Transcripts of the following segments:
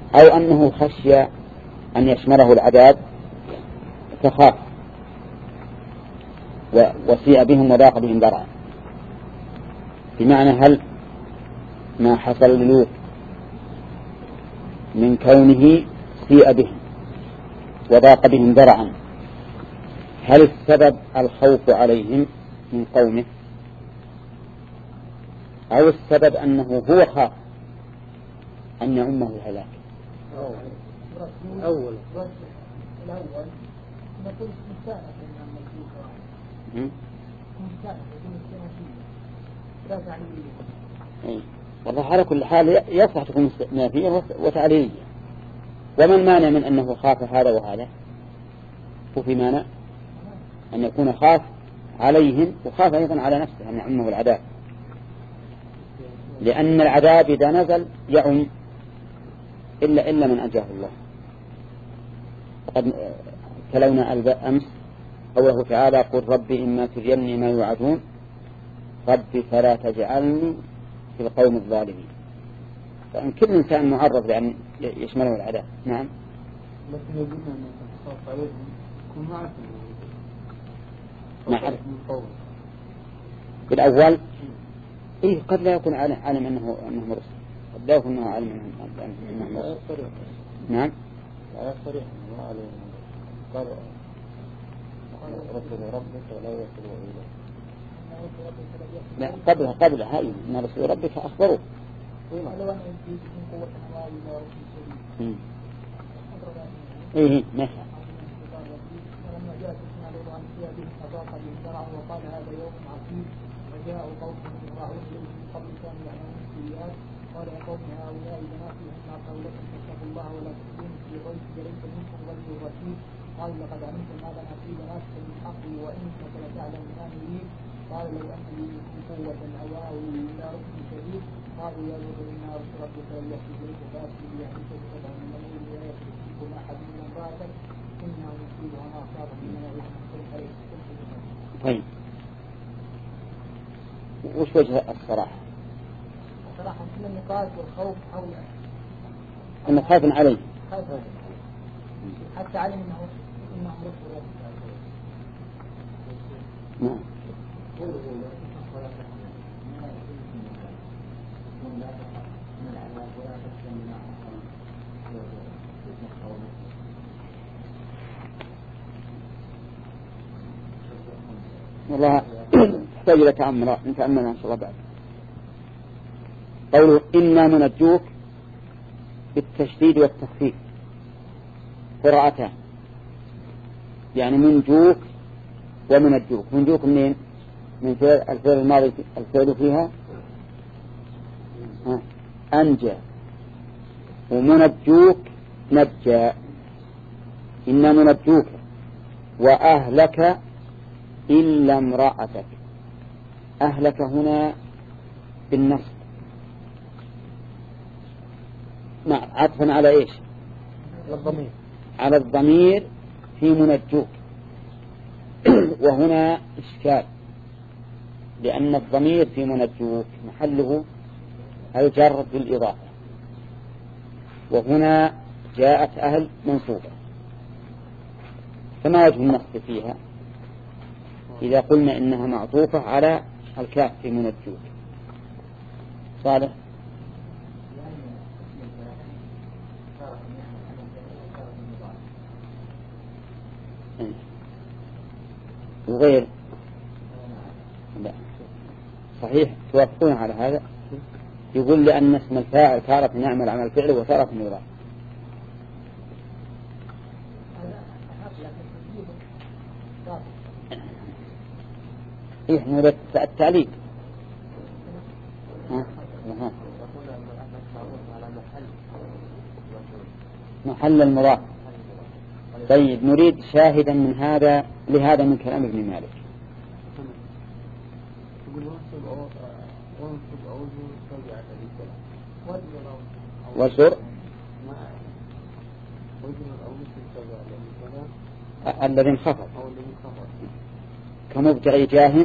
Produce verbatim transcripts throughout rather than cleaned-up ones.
أو أنه خشي أن يشمله العذاب فخاف وسيء بهم وضاق بهم ذرعا. بمعنى هل ما حصل للوط من كونه سيء بهم وضاق بهم ذرعا هل السبب الخوف عليهم من قومه أو السبب أنه هو خاف أن يعمه الهلاك؟ أول الأول نقول مستأنف من المسيح مستأنف لا تعليلية. والله على كل حال يصح تكون مستأنفية وتعليلية. وما المانع من أنه خاف هذا وهذا؟ وفي مانع أن يكون خاف عليهم وخاف أيضا على نفسه أن يعمه العذاب، لأن العذاب إذا نزل يعم إلا إلا من أنجاه الله. قد تلونا أمس قوله تعالى قل ربي إما تريني ما يوعدون ربي فلا تجعلني في القوم الظالمين. فإن كل إنسان معرض لأن يشمله العذاب. نعم. لكن يجب أن يخاف عليهم يكون معه نعم. بالأول إيه قد لا يكون عالم أنه أنه مرسل، قد لا يكون أنه عالم أنه مرسل. نعم. لا صريح ما عليه قال رسول ربك ولا يرسل إليه. لا قبلها قبلها هاي إن رسول ربك أخبره. إيه ماشي. وقال هذا يوم عصيب وجاء قوم من فرعون من قبل كانوا يعلمون السيئات قال يا قوم هؤلاء بناتي أسمع قولكم فاتقوا الله ولا تخزوني في ضيفي ليس منكم رجل رشيد قال لقد علمتم ما لنا في بناتك من حقي وإنك لتعلم ما نريد قال لو أن لي منكم قوة أو آوي إلى ركن شديد قالوا يا لوط إنا رسل ربك لن يأتي إليك فأتي بأهلك بسبع من الليل ولا يشرككم أحد من امرأتك إنا نصيبها ما أصاب من يعلم. طيب وش وجه الصراحة؟ الصراحة من النقاش والخوف حول أنه خاف عليه حتى علم أنه إنه رسول. نعم. والله تحتاج إلى تأمل نتأمل إن شاء الله بعد. قوله إنا منجوك بالتشديد والتخفيف قراءتان، يعني منجوك ومنجوك. منجوك منين؟ من فعل الفعل الماضي الفعل فيها ها أنجى، ومنجوك نجى. إنا منجوك وأهلك إلا امرأتك. أهلك هنا بالنصب مع عطفا على إيش؟ الضمير. على الضمير في منجوك. وهنا إشكال لأن الضمير في منجوك محله الجر بالإضافة، وهنا جاءت أهل منصوبة، فما وجه النصب فيها إذا قلنا إنها معطوفة على الكاف في منجوك؟ صالح. وغير لا صحيح توافقون على هذا. يقول لأن اسم الفاعل تارة نعمل عمل الفعل وتارة نضاف. إيه نريد التعليق. ها ها محل المضاف. طيب نريد شاهدا من هذا لهذا من كلام ابن مالك. وسر الذي انخفض كمبتغي جاه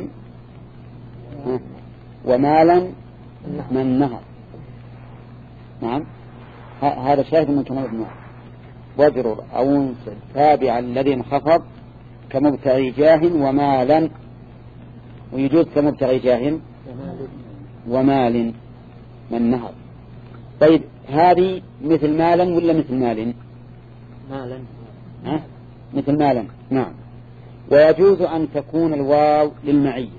ومالا من نهر. نعم هذا شاهد من كمال ابن واجرر أو انصب تابعا الذي انخفض كمبتغي جاه ومالا، ويجوز كمبتغي جاه ومال من نهر. طيب هذه مثل مالا ولا مثل مال؟ مالا. ها؟ مثل مالا. نعم. ويجوز أن تكون الواو للمعية،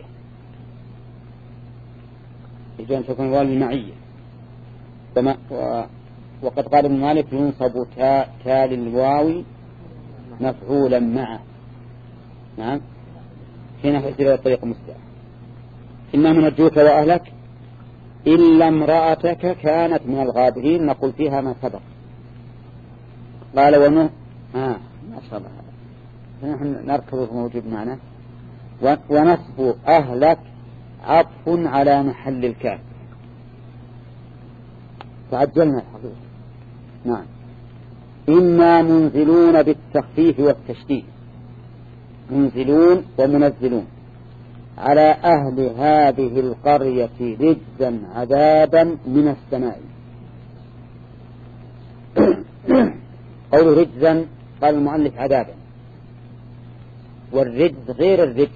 يجوز أن تكون الواو للمعية. وما و... وقد قال ابن مالك ينصب تا, تا للواو مفعولا معه. نعم. حين فسر الطريق مستعى إنا منجوك وأهلك إلا امرأتك كانت من الغابرين نقول فيها ما سبق. قال ونو آه ما شاء الله نحن نركضه موجود معنا. ونصب أهلك عطف على محل الكاف، تعجلنا الحقيقة. نعم. إنا منزلون بالتخفيف والتشديد، منزلون ومنزلون على أهل هذه القرية رجزا عذابا من السماء. قول رجزا قال المؤلف عذابا، والرجز غير الرجز،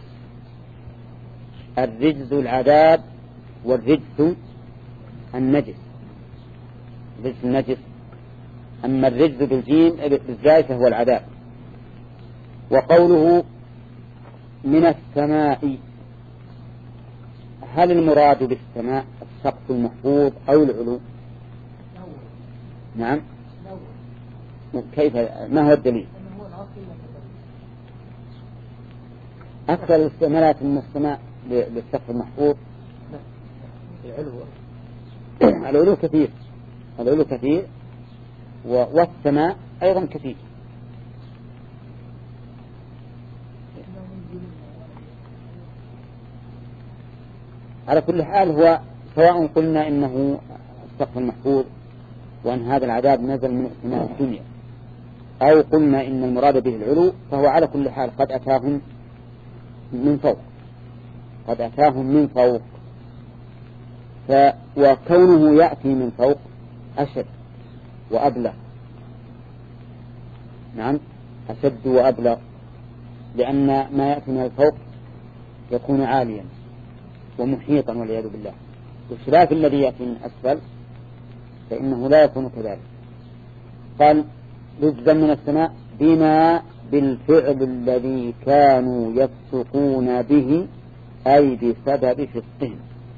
الرجز العذاب والرجز النجس، الرجز النجس. أما الرجز بالجيم بالزاي فهو العذاب. وقوله من السماء، هل المراد بالسماء السقف المحفوظ أو العلو؟ نعم. كيف؟ ما هو الدليل؟ أكثر الاستعمالات من السماء للسقف المحفوظ العلو. العلو كثير، العلو كثير، والسماء أيضا كثير. على كل حال هو سواء قلنا إنه السقف المحفوظ وأن هذا العذاب نزل من سماء الدنيا، أو قلنا إن المراد به العلو، فهو على كل حال قد أتاهم من فوق، قد أتاهم من فوق. ف وكونه يأتي من فوق أشد وأبلغ. نعم، أشد وأبلغ، لأن ما يأتي من الفوق يكون عاليا ومحيطا والعياذ بالله، بخلاف الذي يأتي من أسفل فإنه لا يكون كذلك. قال رجزا من السماء بما بالفعل الذي كانوا يفسقون به، أي بسبب فسقهم.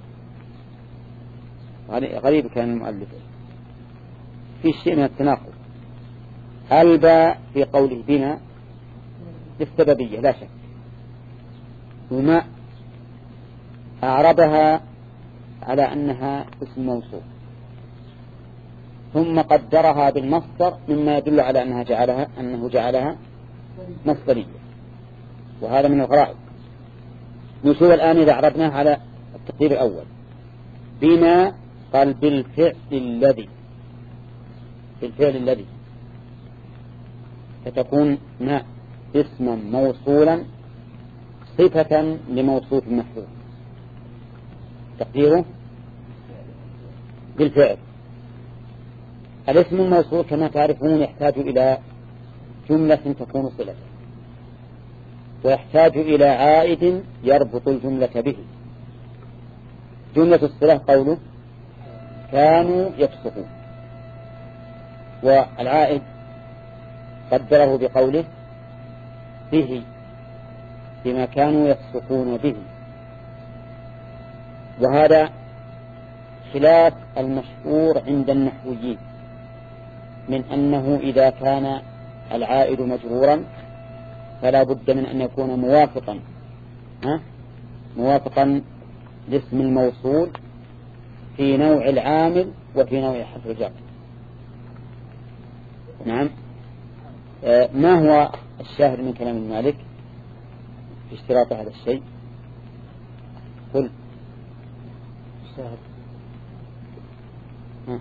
غريب كان المؤلف في شيء من التناقض. الباء في قوله بنا للسببية لا شك، وما أعربها على أنها اسم موصول، ثم قدرها بالمصدر مما يدل على أنها جعلها أنه جعلها مصدرية، وهذا من الغرائب. نشوف الآن إذا أعربناه على التقدير الأول. بما قال بالفعل الذي، بالفعل الذي، فتكون ما اسما موصولا صفة لموصوف محذوف، تقديره بالفعل. الاسم الموصول كما تعرفون يحتاج إلى جملة تكون صلة، ويحتاج إلى عائد يربط الجملة به. جملة الصلة قوله كانوا يفسقون، والعائد قدره بقوله به، بما كانوا يفسقون به. وهذا خلاف المشهور عند النحويين من أنه إذا كان العائد مجرورا فلا بد من أن يكون موافقا ها؟ موافقا لاسم الموصول في نوع العامل وفي نوع حرف الجر. نعم. آه ما هو الشاهد من كلام المالك في اشتراط هذا الشيء؟ قل الشاهد. ها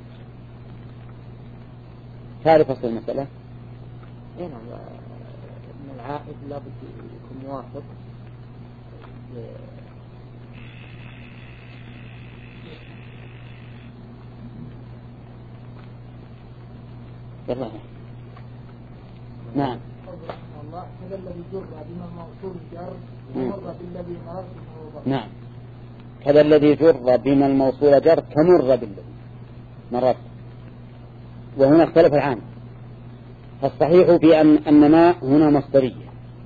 تعرف أصل المسألة؟ نعم، من العائد لابد يكون موافق يلا. نعم. الله هذا الذي جر بما موصول جر مر بالذي مررت. نعم. هذا الذي جر بما الموصول جر كمر بالذي مررت. وهنا اختلف العام. فالصحيح في أن أن ما هنا مصدرية،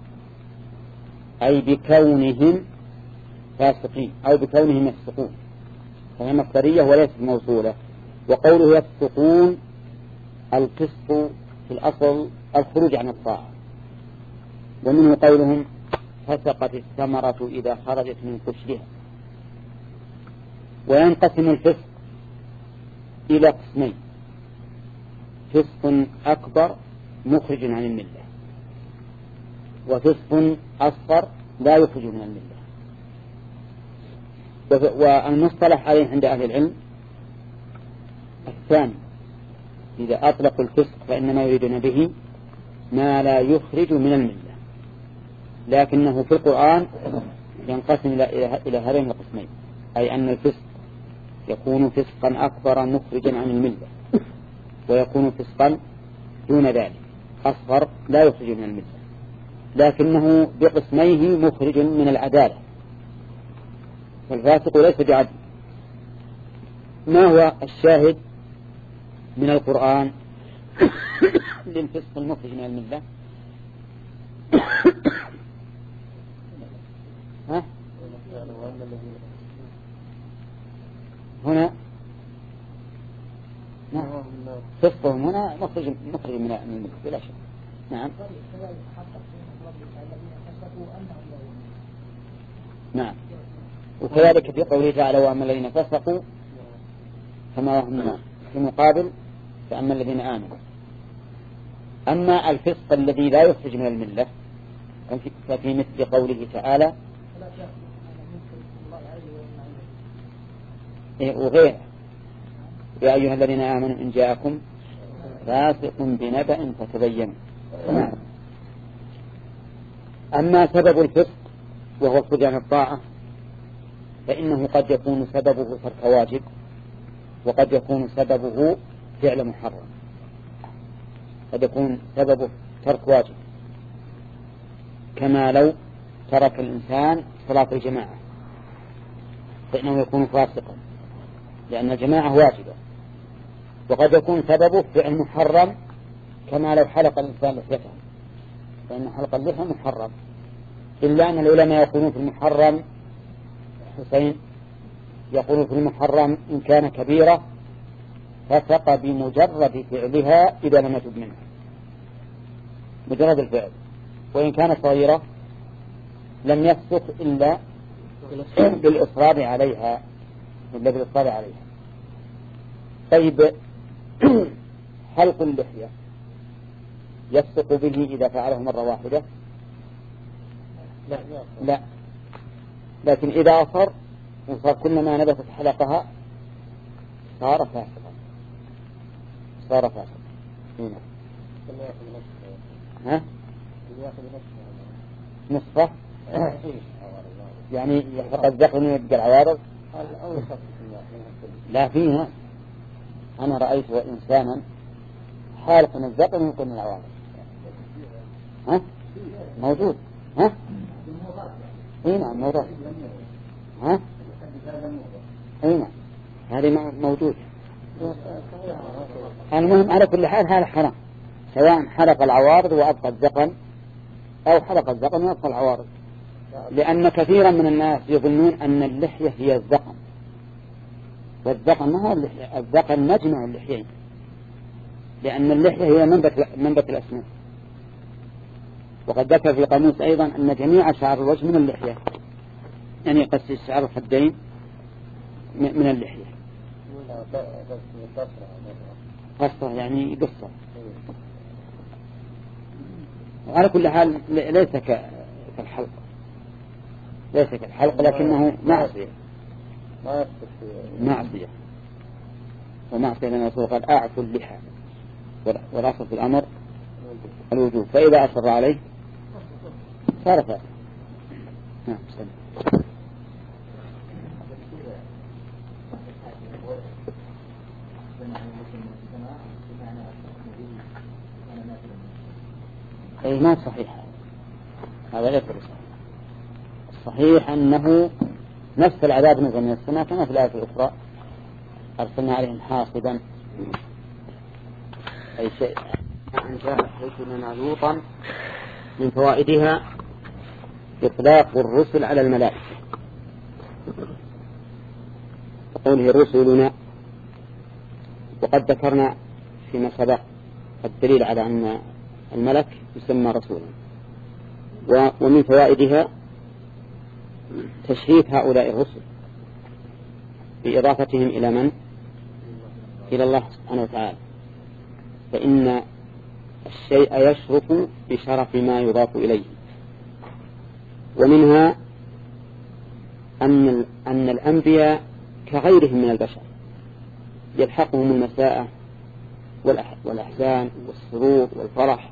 أي بكونهم فاسقين أو بكونهم يفسقون، فهي مصدرية وليست موصولة. وقوله يفسقون الفسق في الأصل الخروج عن الطاعة، ومنه قولهم فسقت الثمرة إذا خرجت من قشرها. وينقسم الفسق إلى قسمين: فسق أكبر مخرج عن الملة، وفسق أصغر لا يخرج من الملة. والمصطلح عليه عند أهل العلم الثاني، إذا أطلقوا الفسق فإنما يريدون به ما لا يخرج من الملة، لكنه في القرآن ينقسم إلى هذين القسمين، أي أن الفسق يكون فسقا أكبر مخرجا عن الملة، ويكون فسقا دون ذلك أصغر لا يخرج من الملة، لكنه بقسميه مخرج من العدالة. فالفاسق ليس بعدل. ما هو الشاهد من القرآن للفسق المخرج من الملة؟ ها؟ هنا نعم فسقهم هنا مخرج مخرج من الملة بلا شك. نعم. نعم. وكذلك في قوله تعالى وأما الذين فسقوا فما هم النار، في مقابل فأما الذين آمنوا. أما الفسق الذي لا يخرج من الملة ففي مثل قوله تعالى وغيره: يا أيها الذين آمنوا إن جاءكم فاسق بنبأ فتبينوا. أما سبب الفسق وهو الخروج عن الطاعة فإنه قد يكون سببه ترك واجب، وقد يكون سببه فعل محرم. قد يكون سببه ترك واجب، كما لو ترك الإنسان صلاة الجماعة فإنه يكون فاسقا لأن الجماعة واجبة. وقد يكون سببه فعل محرم، كما لو حلق الإنسان لحيته، فإن حلق اللحية محرم، إلا أن العلماء يقولون في المحرم حسين يقولون في المحرم إن كان كبيرة فسق بمجرد فعلها إذا لم يتب منها، مجرد الفعل. وإن كانت صغيرة لم يفسق إلا بالإصرار عليها إلا بالإصرار عليها. طيب حلق اللحية يفسق به إذا فعله مرة واحدة؟ لا, لا. لكن إذا أصر وصار كلما نبتت حلقها صار فاسقا، صار فاسقا. هنا ها نصفه يعني فقد ذكرني يبقى العوارض. لا فيها، أنا رأيت إنسانا حالق من الذقن ويقول من العوارض. ها موجود. ها اي نعم موجود. ها اي نعم هذه موجود. المهم على كل حال هذا حرام، سواء حلق العوارض وأبقى الذقن أو حلق الذقن وأبقى العوارض، لأن كثيرا من الناس يظنون أن اللحية هي الذقن، والذقن ما هو اللحية، الذقن مجمع اللحيين، لأن اللحية هي منبت, منبت الأسنان. وقد ذكر في القاموس أيضا أن جميع شعر الوجه من اللحية، يعني قص شعر الخدين من اللحية. قصة يعني قصة. وعلى كل حال ليس كالحلق، ليس كالحلق لكنه معصية، معصية ومعصية لأن الرسول قال أعفوا اللحى، والأصل في الأمر الوجوب، فإذا أصر عليه صار فاسقا. نعم. أي ما صحيح، هذا غير صحيح. الصحيح أنه نفس العذاب نزل من السماء كما في الآية الأخرى أرسلنا عليهم حاصبا، أي شيء أن جاء حيثنا لوطا. من فوائدها إطلاق الرسل على الملائكة، وقوله رسلنا، وقد ذكرنا فيما سبق الدليل على أن الملك يسمى رسولا. ومن فوائدها تشريف هؤلاء الرسل بإضافتهم إلى من؟ إلى الله سبحانه وتعالى، فإن الشيء يشرف بشرف ما يضاف إليه. ومنها أن أن الأنبياء كغيرهم من البشر يلحقهم المساءة والأحزان والسرور والفرح،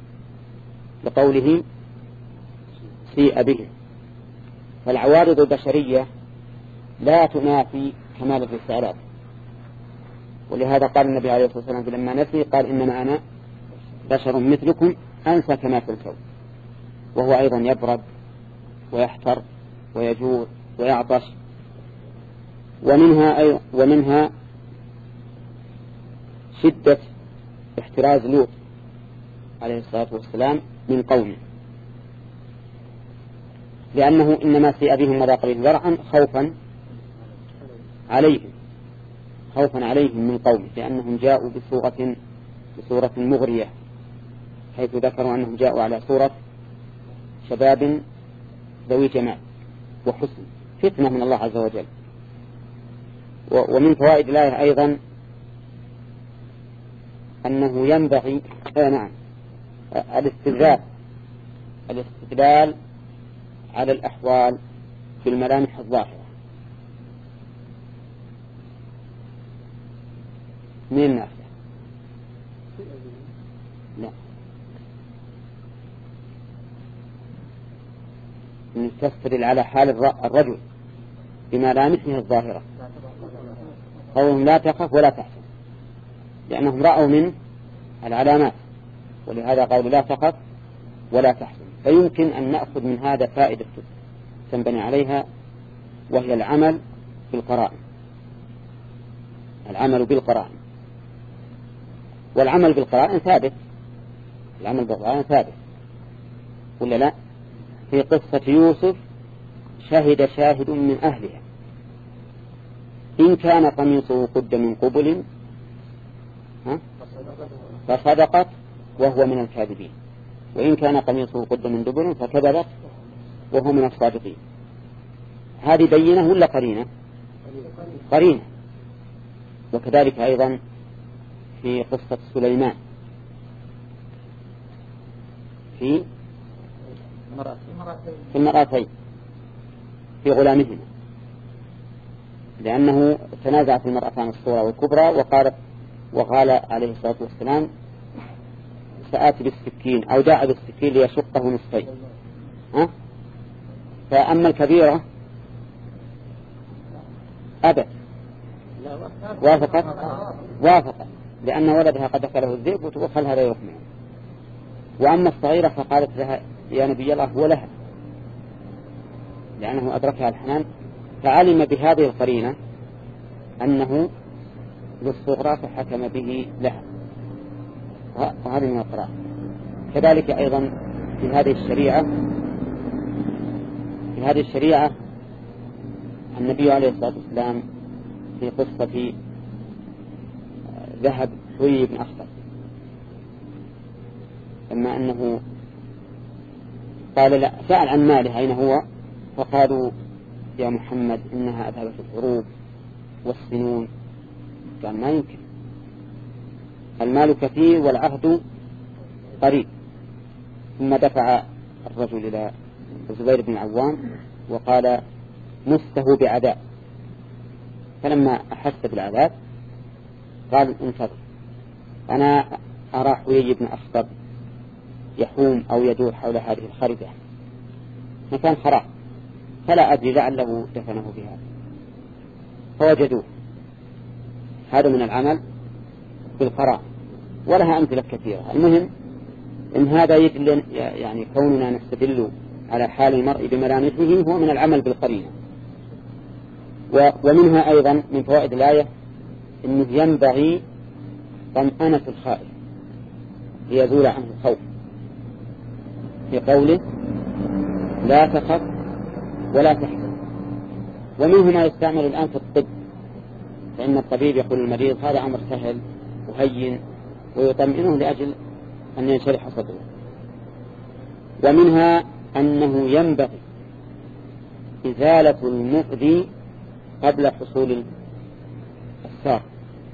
لقوله سيء بهم. فالعوارض البشرية لا تنافي كمال الرسالات، ولهذا قال النبي عليه الصلاة والسلام لما نسي قال إنما أنا بشر مثلكم أنسى كما تنسون، وهو أيضا يبرد ويحتر ويجوع ويعطش. ومنها, أي ومنها شدة احتراز لوط عليه الصلاة والسلام من قومه، لأنه إنما سيء بهم وضاق بهم ذرعا خوفا عليهم خوفا عليهم من قومه، لأنهم جاءوا بصورة بصورة مغرية، حيث ذكروا أنهم جاءوا على صورة شباب ذوي جمال وحسن، فتنة من الله عز وجل. ومن فوائد الآية أيضا أنه ينبغي آه نعم الاستدلال الاستدلال على الأحوال في الملامح الظاهرة. من النافع؟ لا، أن تستدل على حال الرجل بملامحه الظاهرة، قولهم لا تخف ولا تحزن، لأنهم رأوا من العلامات، ولهذا قالوا لا تخف ولا تحزن. فيمكن أن نأخذ من هذا فائدة تنبني عليها، وهي العمل بالقرائن العمل بالقرائن والعمل بالقرائن ثابت العمل بالقرائن ثابت ولا لا؟ في قصة يوسف شهد شاهد من أهلها إن كان قميصه قد من قبل فصدقت وهو من الكاذبين، وإن كان قميصه قد من دبر فكذبت وهو من الصادقين. هذه بينة ولا قرينة؟ قرينة. وكذلك أيضا في قصة سليمان في في المرأتين في غلامهما، لأنه تنازعت المرأتان الصغرى والكبرى، وقالت وقال عليه الصلاة والسلام سآتي بالسكين أو داع بالسكين ليشقه نصفين. ها؟ فأما الكبيرة أبت وافقت وافقت لأن ولدها قد أكله الذئب وتوخل هذا يرحمه. وأما الصغيرة فقالت لها يا نبي الله هو لها، لأنه أدركها الحنان، فعلم بهذه القرينة أنه للصغرى فحكم به لها، وهذه من القراءة. كذلك أيضا في هذه الشريعة في هذه الشريعة النبي عليه الصلاة والسلام في قصة ذهب حوي بن أخطر، لما أنه قال لا سأل عن ماله أين هو، فقالوا يا محمد إنها أذهبت الحروب والسنون. قال ما يمكن، المال كثير والعهد قريب. ثم دفع الرجل إلى الزبير بن عوام وقال مسته بعذاب، فلما أحس بالعذاب قال انتظر أنا أرى حوي بن أخطب يحوم أو يدور حول هذه الخريطة مكان خراب، فلا أدري لعله دفنه بها، فوجدوه. هذا من العمل بالقراء، ولها أمثلة كثيرة. المهم إن هذا يدل يعني كوننا نستدل على حال المرء بملامحه هو من العمل بالقرينة. ومنها أيضا من فوائد الآية أنه ينبغي طمأنة الخائف ليزول عنه الخوف في قوله لا تخف ولا تحزن. ومنه ما يستعمل الآن في الطب، فإن الطبيب يقول للمريض هذا أمر سهل وهين ويطمئنه لأجل أن ينشرح صدره. ومنها أنه ينبغي إزالة المؤذي قبل حصول السار.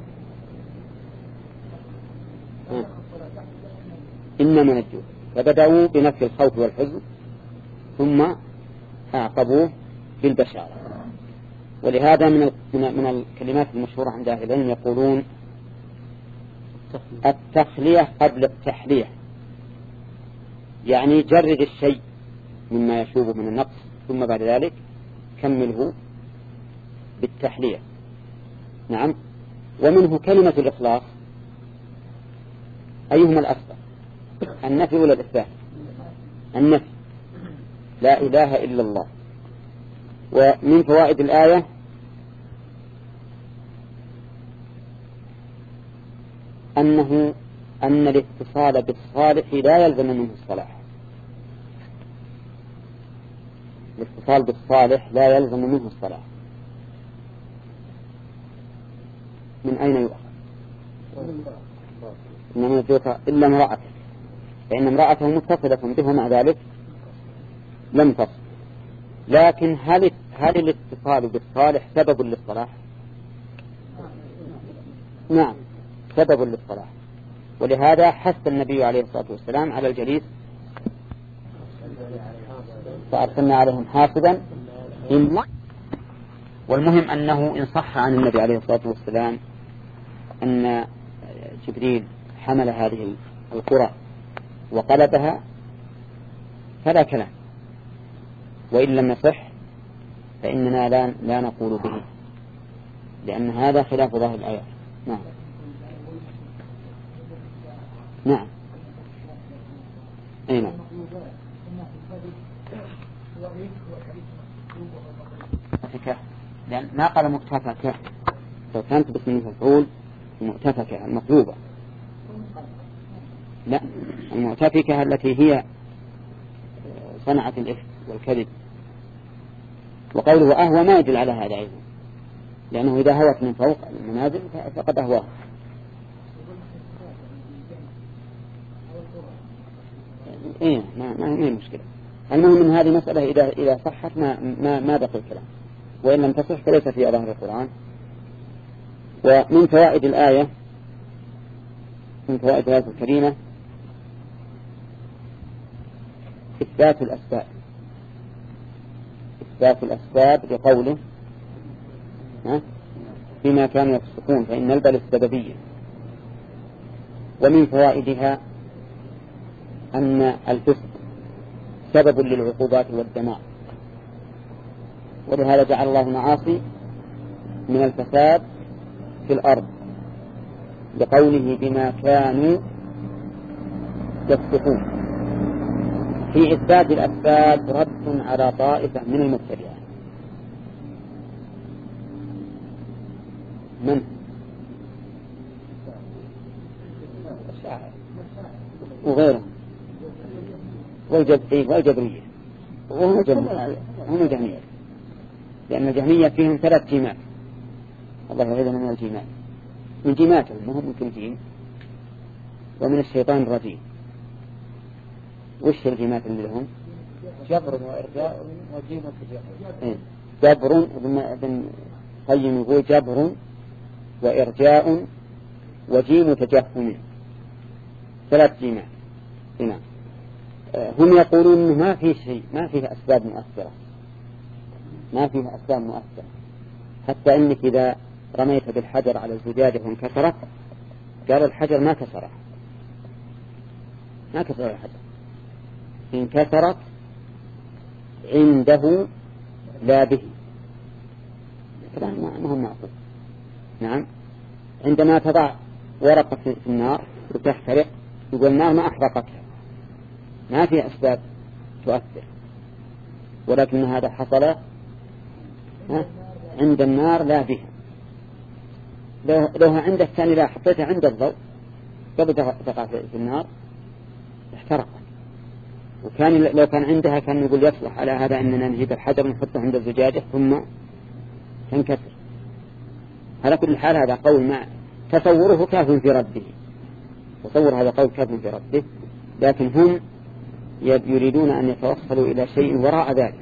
إنما نجوا فبدأوا بنفي الخوف والحزن ثم أعقبوه بالبشارة. ولهذا من من الكلمات المشهورة عند أهل العلم يقولون التخلية قبل التحلية، يعني جرد الشيء مما يشوبه من النقص ثم بعد ذلك كمله بالتحلية. نعم. ومنه كلمة الإخلاص، أيهما الأفضل النفي ولا الإثبات؟ النفي، لا إله إلا الله. ومن فوائد الآية أنه أن الاتصال بالصالح لا يلزم منه الصلاح. الاتصال بالصالح لا يلزم منه الصلاح. من أين يؤخذ؟ إنما يجوك إلا امرأته، فإن امرأته متصلة به مع ذلك لم تصل. لكن هل هل الاتصال بالصالح سبب للصلاح؟ نعم سبب للصلاح. ولهذا حث النبي عليه الصلاة والسلام على الجليس فأرسلنا عليهم حافظا إلا. والمهم أنه إن صح عن النبي عليه الصلاة والسلام أن جبريل حمل هذه القرى وقلبها فلا كلام، وإن لم يصح فإننا لا, لا نقول به، لأن هذا خلاف ظاهر الآيات. نعم نعم أي نعم. لأن ما قال مؤتفكة، لو كانت باسم المفعول مؤتفكة المطلوبة، لا المؤتفكة التي هي صنعة الإفك والكذب. وقوله أهوى ما يدل على هذا أيضا، لأنه إذا هوت من فوق المنازل فقد أهواه. إيه ما ما هي مشكلة. المهم من هذه مسألة إذا إذا صحت ما ما ما بقي الكلام، وإن لم تصح فليس في ظاهر القرآن. ومن فوائد الآية من فوائد الآية الكريمة إثبات الأسباب، إثبات الأسباب لقوله بما كانوا يفسقون فإن البل السببية. ومن فوائدها أن الفسق سبب للعقوبات والدماء، ولهذا جعل الله المعاصي من الفساد في الأرض بقوله بما كانوا يفسقون. في إثبات الأسباب رد على طائفة من المبتدعين. من؟ وغيرهم والجبرية والجبرية وهم الجهمية، لأن الجهمية فيهم ثلاث جيمات، الله يعيذنا من الجيمات، من جيماتهم ما هم ممكن جيم، ومن الشيطان الرجيم. وش الجيمات اللي لهم؟ جبر وإرجاء وجيم وتجاهل. جبر ابن قيم يقول جبر وإرجاء وجيم تجهم، ثلاث جيمات. هنا هم يقولون إنه ما في شيء، ما فيه أسباب مؤثرة، ما فيه أسباب مؤثرة، حتى إنك إذا رميت بالحجر على الزجاجة وانكسرت قال الحجر ما كسره، ما كسر الحجر، انكسرت عنده لا به. كلام ما هم معقول. نعم عندما تضع ورقة في النار وتحترق يقول النار ما أحرقتها، ما في أسباب تؤثر، ولكن هذا حصل عند النار لا بها. لو, لو عند الثاني لا حطيتها عند الضوء قبل تقع في النار احترقت. وكان لو كان عندها كان يقول يصلح على هذا أننا نجيب الحجر ونحطه عند الزجاجة ثم تنكسر. على كل حال هذا قول مع تصوره كاف في رده، تصور هذا قول كاف في رده، لكن هم يريدون أن يتوصلوا إلى شيء وراء ذلك،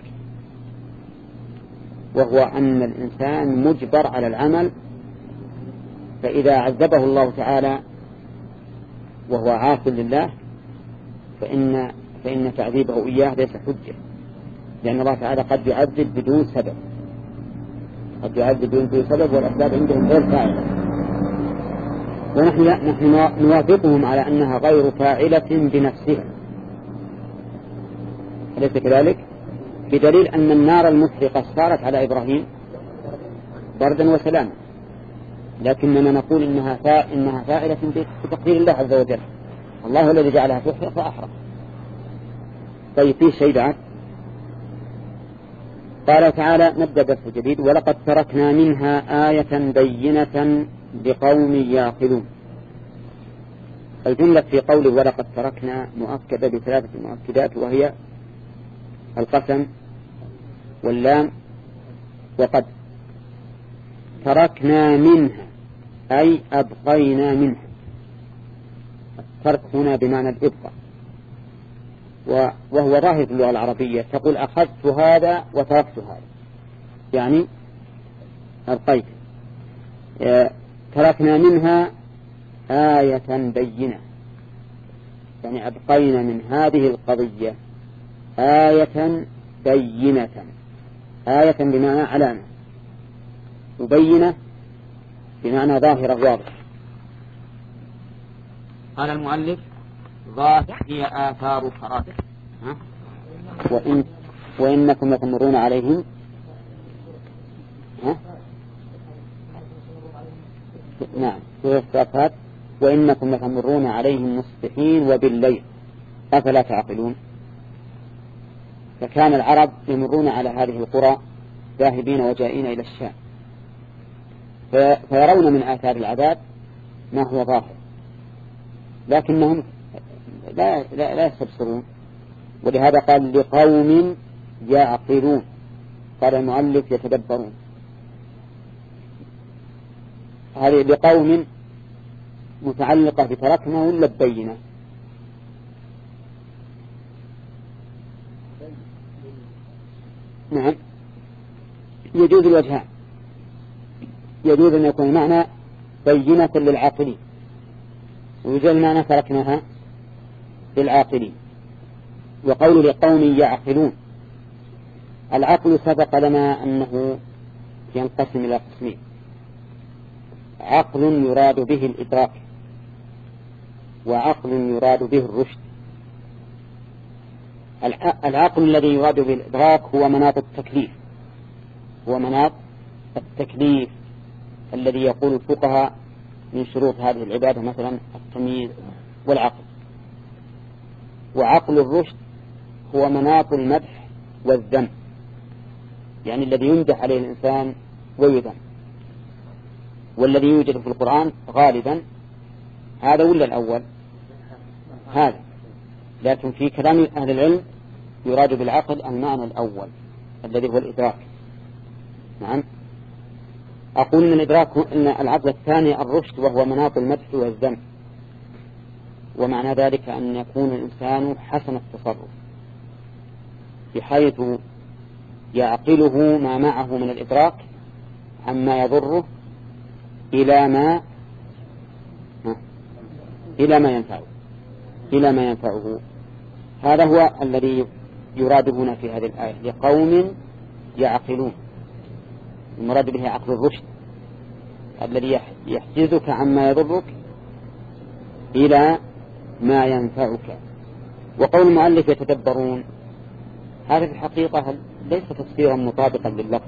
وهو أن الإنسان مجبر على العمل، فإذا عذبه الله تعالى وهو عاص لله فإن, فإن تعذيبه إياه ليس حجة، لأن الله تعالى قد يعذب بدون سبب، قد يعذب بدون سبب والأسباب عندهم غير فاعلة، ونحن نحن نوافقهم على أنها غير فاعلة بنفسها، أليس كذلك؟ بدليل أن النار المحرقة صارت على إبراهيم بردا وسلاما، لكننا نقول إنها فا... إنها فاعلة بتقدير الله عز وجل، الله الذي جعلها تحرق فأحرق. طيب في شيء بعد قال تعالى، نبدأ درس جديد، ولقد تركنا منها آية بينة لقوم يعقلون. الجملة في قوله ولقد تركنا مؤكدة بثلاثة مؤكدات، وهي القسم واللام وقد. تركنا منها أي أبقينا منها، الترك هنا بمعنى الإبقاء، وهو ظاهر في اللغة العربية، تقول أخذت هذا وتركت هذا، يعني أبقيت. تركنا منها آية بينة، يعني أبقينا من هذه القضية آية بينة، آية بمعنى علامة، وبينة بمعنى ظاهرة واضح. قال المؤلف ظاهر هي آثار فرات، وإن وإنكم لتمرون عليهم ها؟ نعم سورة الصافات، وإنكم لتمرون عليهم مصبحين وبالليل أفلا تعقلون. فكان العرب يمرون على هذه القرى ذاهبين وجائين إلى الشام، فيرون من آثار العذاب ما هو ظاهر، لكنهم لا, لا, لا يستبصرون، ولهذا قال لقوم يعقلون، قال المؤلف يتدبرون. هذه لقوم متعلقة بتركنا ولا ببينة؟ نعم يجوز الوجهان، يجوز أن يكون معنى بينة للعاقلين، ويجوز معنى تركناها للعاقلين. وقول لقوم يعقلون، العقل سبق لنا أنه ينقسم إلى قسمين، عقل يراد به الإدراك، وعقل يراد به الرشد. العقل الذي يراد به الإدراك هو مناط التكليف، هو مناط التكليف الذي يقول الفقهاء من شروط هذه العبادة مثلا التمييز والعقل. وعقل الرشد هو مناط المدح والذم، يعني الذي يمدح عليه الإنسان ويذم، والذي يوجد في القرآن غالبا هذا ولا الأول هذا، لكن في كلام أهل العلم يراد بالعقل المعنى الأول الذي هو الإدراك. نعم أقول أن الإدراك أن العقل الثاني الرشد، وهو مناط المدح والذم، ومعنى ذلك أن يكون الإنسان حسن التصرف بحيث يعقله ما معه من الإدراك عما يضره إلى ما إلى ما ينفعه إلى ما ينفعه. هذا هو الذي يراد هنا في هذه الآية لقوم يعقلون، المراد به عقل الرشد الذي يحجزك عما يضرك إلى ما ينفعك. وقول المؤلف يتدبرون، هذا في الحقيقة ليس تفسيرا مطابقا لللفظ،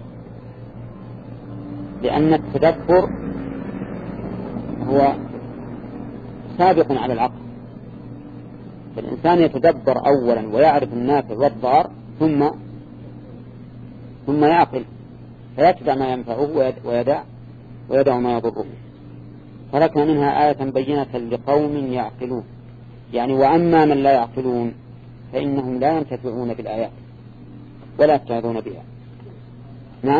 لأن التدبر هو سابق على العقل، فالإنسان يتدبر أولا ويعرف النافع والضار ثم ثم يعقل فيتبع ما ينفعه ويدع ويدع ما يضره. تركنا منها آية بينة لقوم يعقلون، يعني وأما من لا يعقلون فإنهم لا ينتفعون بالآيات ولا يتعظون بها. نعم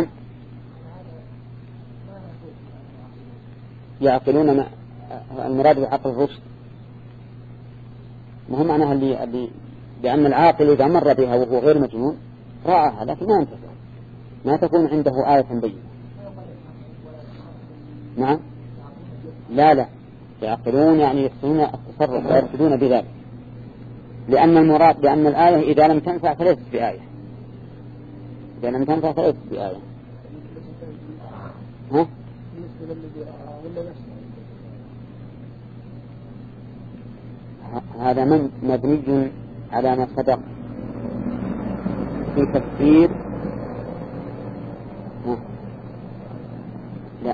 يعقلون ما المراد بعقل الرشد، ما هو معناها اللي, اللي بأن العاقل إذا مر بها وهو غير مجنون رأها لكن ما ينتفع، ما تكون عنده آية بينة. نعم لا لا يعقلون يعني يحسنون التصرف ويرشدون بذلك، لأن المراد لأن الآية إذا لم تنفع فليست بآية، إذا لم تنفع فليست بآية. ها؟ هذا من مبني على ما سبق في تفسير. لا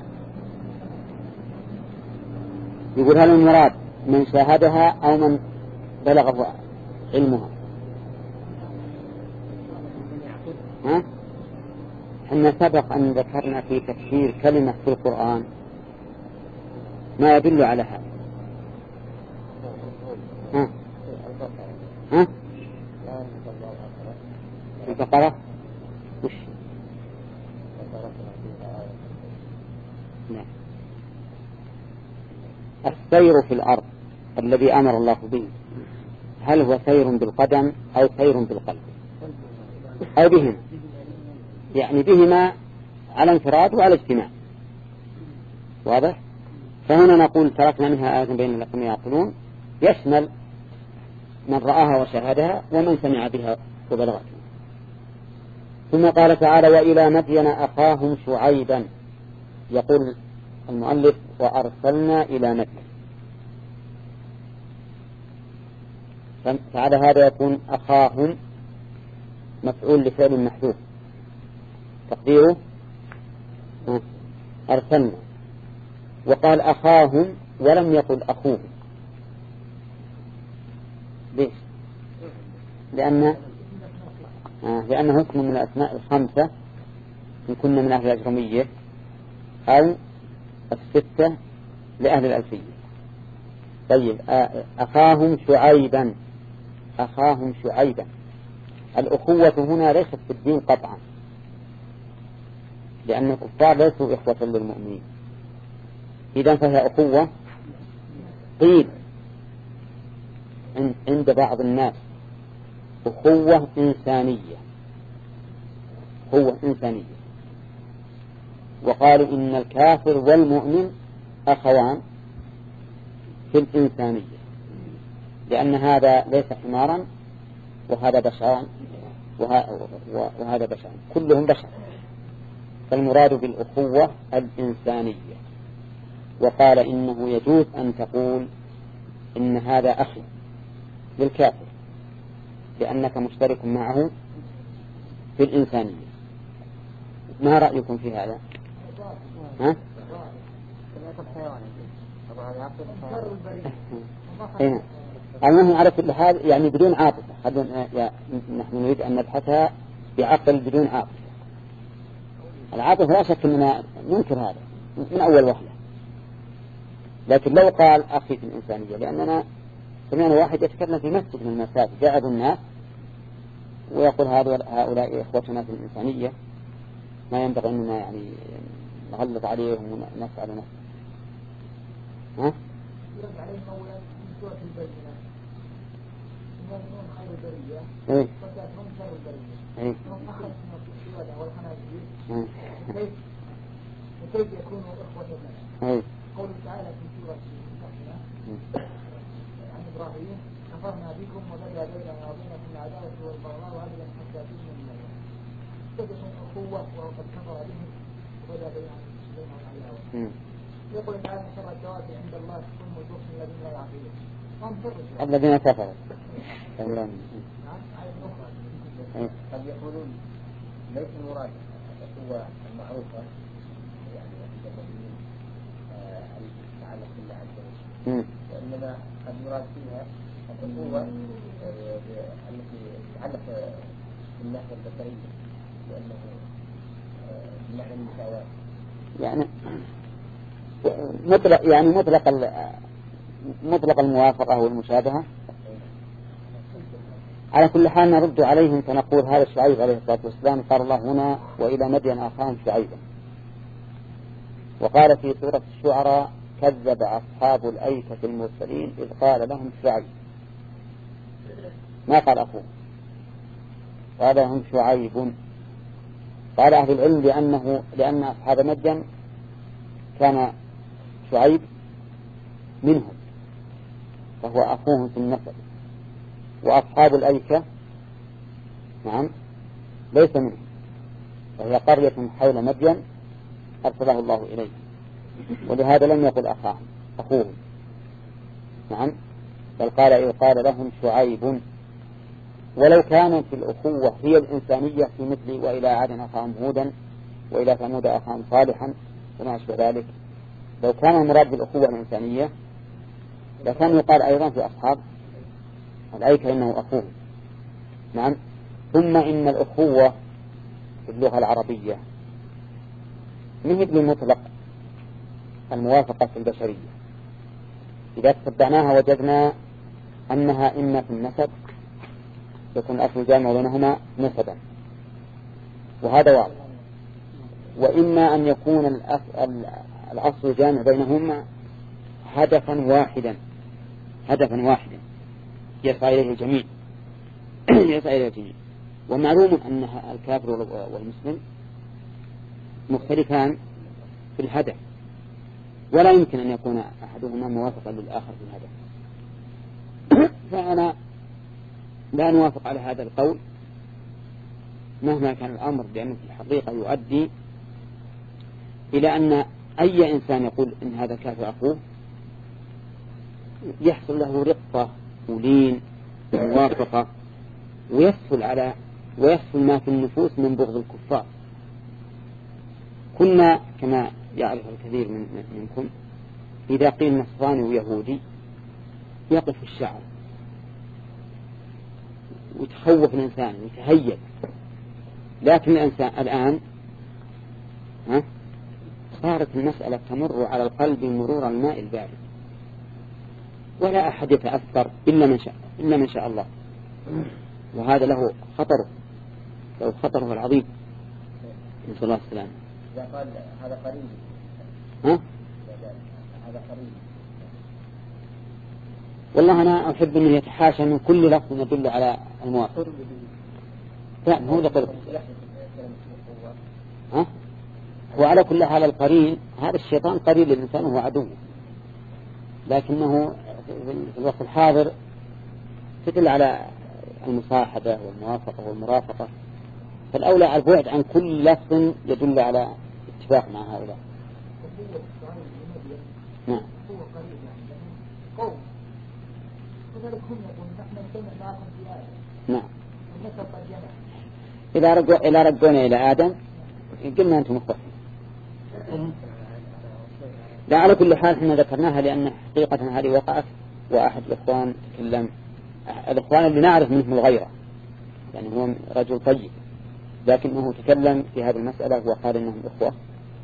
يقول هل المراد من شاهدها أو من بلغه علمها؟ ها؟ إن سبق أن ذكرنا في تفسير كلمة في القرآن ما يدل على هذا. ها؟ ها؟ البقرة وش؟ لا. السير في الأرض الذي أمر الله به هل هو سير بالقدم أو سير بالقلب أو بهما؟ يعني بهما على انفراد وعلى اجتماع. واضح؟ فهنا نقول تركنا منها آية بين لكم يعقلون يشمل من رآها وشاهدها ومن سمع بها وبلغته. ثم قال تعالى وإلى مدين أخاهم شعيبا. يقول المؤلف وأرسلنا إلى مدين، فعلى هذا يكون أخاهم مفعول لفعل محذوف تقديره أرسلنا، وقال أخاهم ولم يقل أخوهم. ليش؟ لأن آه لأنه اسم من الأسماء الخمسة إن كنا من أهل الأجرمية أو الستة لأهل الألفية. طيب أخاهم شعيبا، أخاهم شعيبا. الأخوة هنا ليست في الدين قطعا، لأن الكفار ليسوا إخوة للمؤمنين، إذن فهي أخوة. قيل عند بعض الناس أخوة إنسانية، أخوة إنسانية، وقالوا إن الكافر والمؤمن أخوان في الإنسانية، لأن هذا ليس حمارا وهذا بشر وهذا بشر، كلهم بشر، فالمراد بالأخوة الإنسانية. وقال إنه يجوز أن تقول إن هذا أخي للكافر لأنك مشترك معه في الإنسانية. ما رأيكم في هذا؟ ها؟ إيه. المهم على كل حال يعني بدون عاطفة، نحن نريد أن نبحثها بعقل بدون عاطفة. العاطفة لا شك أننا ننكر هذا من أول وهلة، لكن لو قال أخي في الإنسانية، لأننا سمعنا واحد يتكلم في مسجد من المساجد قاعد الناس ويقول هؤلاء إخوتنا في الإنسانية، ما ينبغي أننا يعني نغلط عليهم ونفعل نفسه. ها؟ ايه ايه كيف يكونوا إخوة لنا؟ قوله تعالى في سورة عن إبراهيم كفرنا بكم وبدا بيننا وبينكم العداوة والبغضاء أبدا حتى تؤمنوا بالله. كيف يكون أخوة وقد كفر بهم وبدا بينهم العداوة؟ يقول تعالى شر الدواب عند الله ثم البخل الذين لا يعقلون. الذين كفروا. قد يقولون ليس المراد القوة المعروفة يعني عند المؤمنين المتعلق بالله عز وجل، وإنما أن المراد فيها القوة التي تتعلق بالناحية البشرية لأنه بمعنى المساواة. يعني مطلق يعني مطلق مطلق الموافقة والمشابهة. على كل حال نرد عليهم فنقول هذا شعيب عليه الصلاة والسلام قال الله هنا وإلى مدين أخاهم شعيبا، وقال في سورة الشعراء كذب أصحاب الأيكة المرسلين إذ قال لهم شعيب، ما قال أخوه، قال لهم شعيب. قال أهل العلم لأنه لأن أصحاب مدين كان شعيب منهم فهو أخوهم في النسب، وأصحاب الأيكة نعم ليس منهم، فهي قرية حول مدين أرسله الله إليه، ولهذا لم يقل أخاهم أخوهم نعم، بل قال إذ قال لهم شعيب. ولو كانت الأخوة هي الإنسانية في مثل وإلى عاد أخاهم هودا وإلى ثمود أخاهم صالحا وما أشبه ذلك، لو كان المراد بالأخوة الإنسانية لكان يقال أيضا في أصحاب الأيكة إنه أخوه نعم. ثم إن الأخوة في اللغة العربية مثل مطلق الموافقة في البشرية، إذا تتبعناها وجدنا أنها إما في النسب يكون الأصل الجامع بينهما نسبا وهذا واضح، وإما أن يكون الأصل الجامع بينهما هدفا واحدا هدفا واحدا يسعى إليه الجميع يسعى إليه الجميع. ومعلوم أن الكافر والمسلم مختلفان في الهدف، ولا يمكن أن يكون أحدهما موافقا للآخر في الهدف. فأنا لا نوافق على هذا القول مهما كان الأمر، لأنه في الحقيقة يؤدي إلى أن أي إنسان يقول إن هذا كافر أخوه يحصل له رقة ولين وموافقة، ويسهل على ويسهل ما في النفوس من بغض الكفار. كنا كما يعرف الكثير من منكم إذا قيل نصراني ويهودي يقف الشعر وتخوف الإنسان ويتهيب، لكن الإنسان الآن ها صارت المسألة تمر على القلب مرور الماء البارد، ولا أحد يتأثر إلا من شاء إلا من شاء الله، وهذا له خطره له خطره العظيم نسأل الله السلامة. إذا قال هذا قريب ها هذا قريب والله أنا أحب أن يتحاشى من كل لفظ يدل على الموافق. لا هو ذكر ها وعلى كل حال القرين هذا الشيطان قرين للإنسان وهو عدو، لكنه في الوقت الحاضر تدل على المصاحبة والموافقة والمرافقة، فالأولى البعد عن كل لفظ يدل على اتفاق مع هؤلاء. نعم نعم إذا رجع إلى رجعنا إلى آدم قلنا أنتم مخطئين. لا على كل حال احنا ذكرناها لأن حقيقة هذه وقعت، وأحد الإخوان تكلم الإخوان اللي نعرف منهم الغيرة يعني هو رجل طيب لكنه تكلم في هذه المسألة وقال إنهم إخوة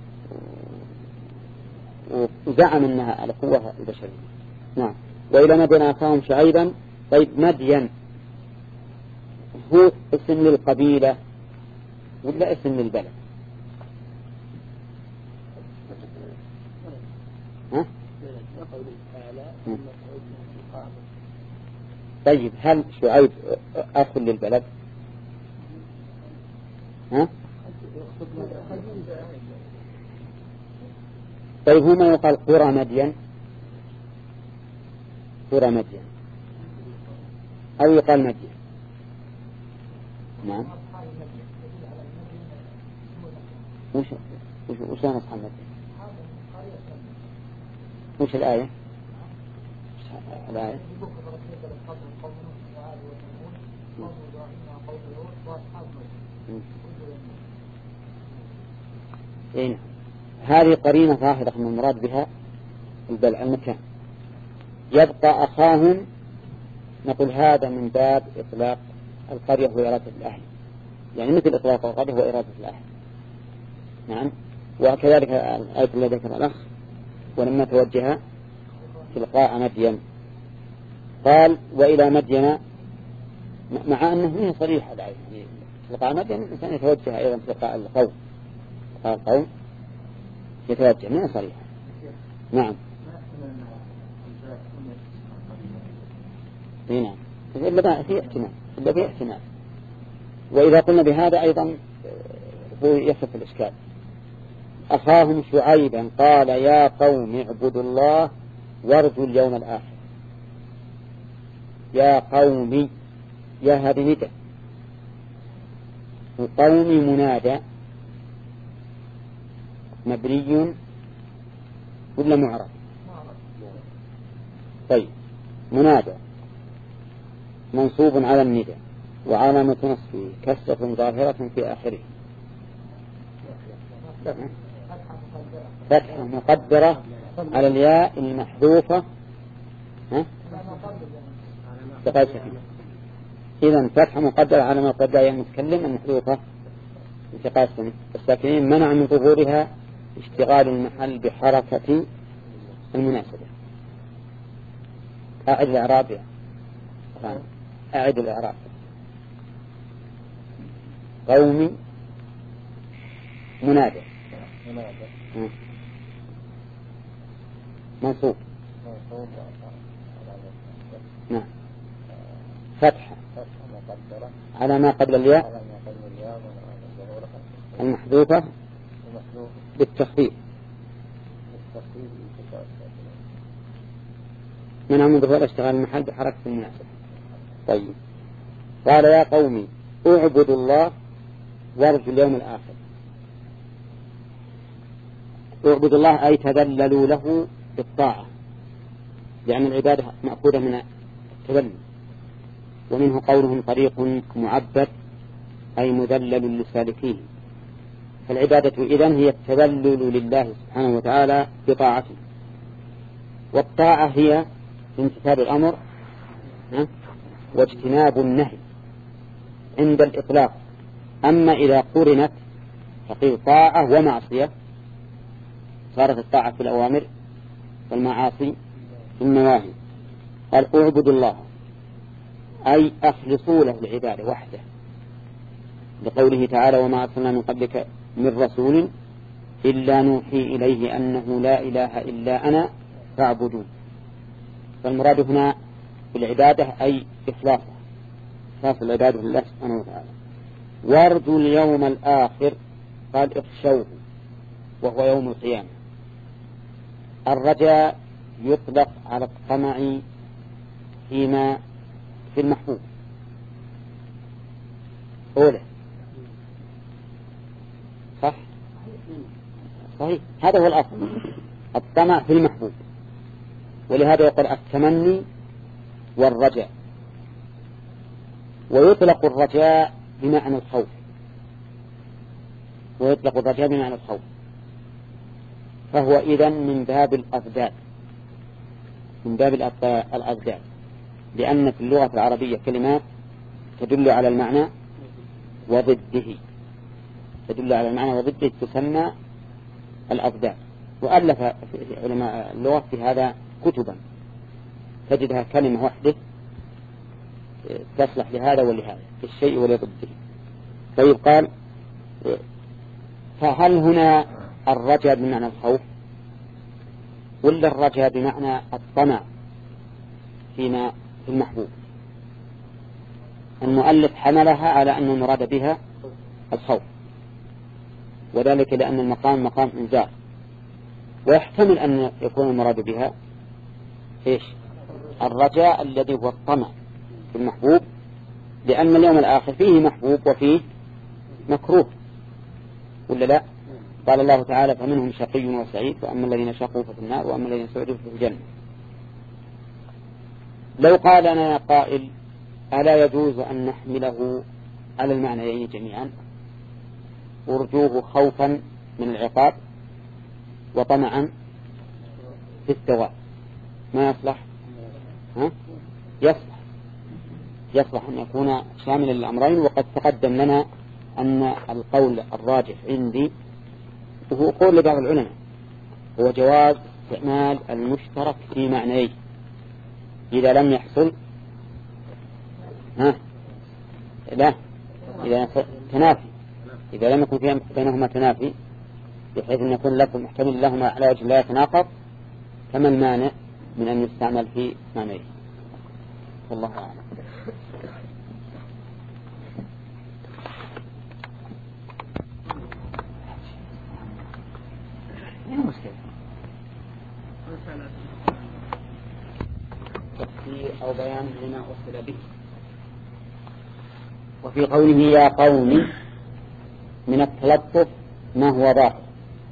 وزعم أنها القوة البشرية. نعم. وإلى مدين أخاهم شعيبا. طيب مدين هو اسم للقبيلة ولا اسم للبلد؟ ها؟ طيب هل شعيب أخ للبلد؟ ها؟ طيب هما يقال قرى مدين قرى مدين أو يقال مدين. نعم. وش وش وش أنا أصحاب مدين؟ وش الآية؟ الآية إيه؟ هذه قرينة ظاهرة من المراد بها البلع المكان، يبقى أخاهم، نقول هذا من باب إطلاق القرية وإرادة الأهل، يعني مثل إطلاق القرية وإرادة الأهل. نعم. وكذلك الآية التي ذكر الأخ ولما توجه تلقاء مدين قال وإلى مدين، مع أنه هي صريحة الآية، يعني تلقاء مدين الإنسان يتوجه أيضا تلقاء القوم، تلقاء القوم يتوجه من صريحة. نعم. نعم. إلا في احتمال، إلا في احتمال. وإذا قلنا بهذا أيضا هو يخف الإشكال. أخاهم شعيبا قال يا قوم اعبدوا الله وارجوا اليوم الآخر. يا قومي، يا هذه ندى، وقومي منادى مبني ولا معرب؟ طيب منادى منصوب على الندى وعلامة نصبه كسرة ظاهرة في آخره، فتحة مقدرة على الياء المحذوفة. ها؟ إذن فتحة مقدرة على ما قد يا المتكلم المحذوفة انتقاء الساكنين منع من ظهورها اشتغال المحل بحركة المناسبة. أعد الإعراب يا أعد الإعراب. قومي منادى منصوب نعم فتحة على ما قبل الياء المحذوفة بالتخفيف منع من ظهور اشتغال المحل بحركة المناسبة. طيب قال يا قومي اعبدوا الله وارجوا اليوم الآخر. اعبدوا الله أي تذللوا له بالطاعة، لأن العبادة مأخوذة من التذلل، ومنه قولهم طريق معبد أي مذلل لسالكيه. فالعبادة إذن هي التذلل لله سبحانه وتعالى بطاعته، والطاعة هي امتثال الأمر واجتناب النهي عند الإطلاق. أما إذا قرنت فقيل طاعة ومعصية صارت الطاعة في الأوامر والمعاصي في النواهي. قال اعبدوا الله أي أخلصوا له العبادة وحده، لقوله تعالى وما أرسلنا من قبلك من رسول إلا نوحي إليه أنه لا إله إلا أنا فاعبدون. فالمراد هنا بالعبادة أي إخلاص إخلاص العبادة لله سبحانه وتعالى. وارجوا اليوم الآخر قال اخشوه وهو يوم القيامة. الرجاء يطلق على الطمع فيما في المحبوب. أوله صح صحيح، هذا هو الأصل، الطمع في المحبوب. ولهذا يقول التمني والرجاء. ويطلق الرجاء بمعنى الخوف، ويطلق الرجاء بمعنى الخوف، فهو إذن من باب الأضداد، من باب الأضداد، لأن في اللغة العربية كلمات تدل على المعنى وضده، تدل على المعنى وضده تسمى الأضداد. وألف علماء اللغة في هذا كتبا تجدها كلمة واحدة تصلح لهذا ولهذا، الشيء ولضده. طيب قال فهل هنا الرجاء بمعنى الخوف ولا الرجاء بمعنى الطمع فيما في المحبوب؟ المؤلف حملها على أن المراد بها الخوف، وذلك لأن المقام مقام إنذار، ويحتمل أن يكون المراد بها إيش؟ الرجاء الذي هو الطمع في المحبوب، لأن اليوم الآخر فيه محبوب وفيه مكروه ولا لا؟ قال الله تعالى فمنهم شقي وسعيد وأما الذين شقوا ففي النار وأما الذين سعدوا ففي الجنة. لو قال لنا قائل ألا يجوز أن نحمله على المعنيين جميعا، ورجوه خوفا من العقاب وطمعا في الثواب، ما يصلح؟ ها؟ يصلح يصلح أن يكون شاملا للأمرين. وقد تقدم لنا أن القول الراجح عندي وهو قول لبعض العلماء هو جواز استعمال المشترك في معنيه إذا لم يحصل ها لا إذا تنافي، إذا لم يكن بينهما تنافي بحيث أن يكون لكم محتمل لهما على وجه لا يتناقض، فما المانع من أن يستعمل في معنيه؟ والله أعلم. تفسير أو بيان لما أرسل به. وفي قوله يا قوم من التلطف ما هو ظاهر،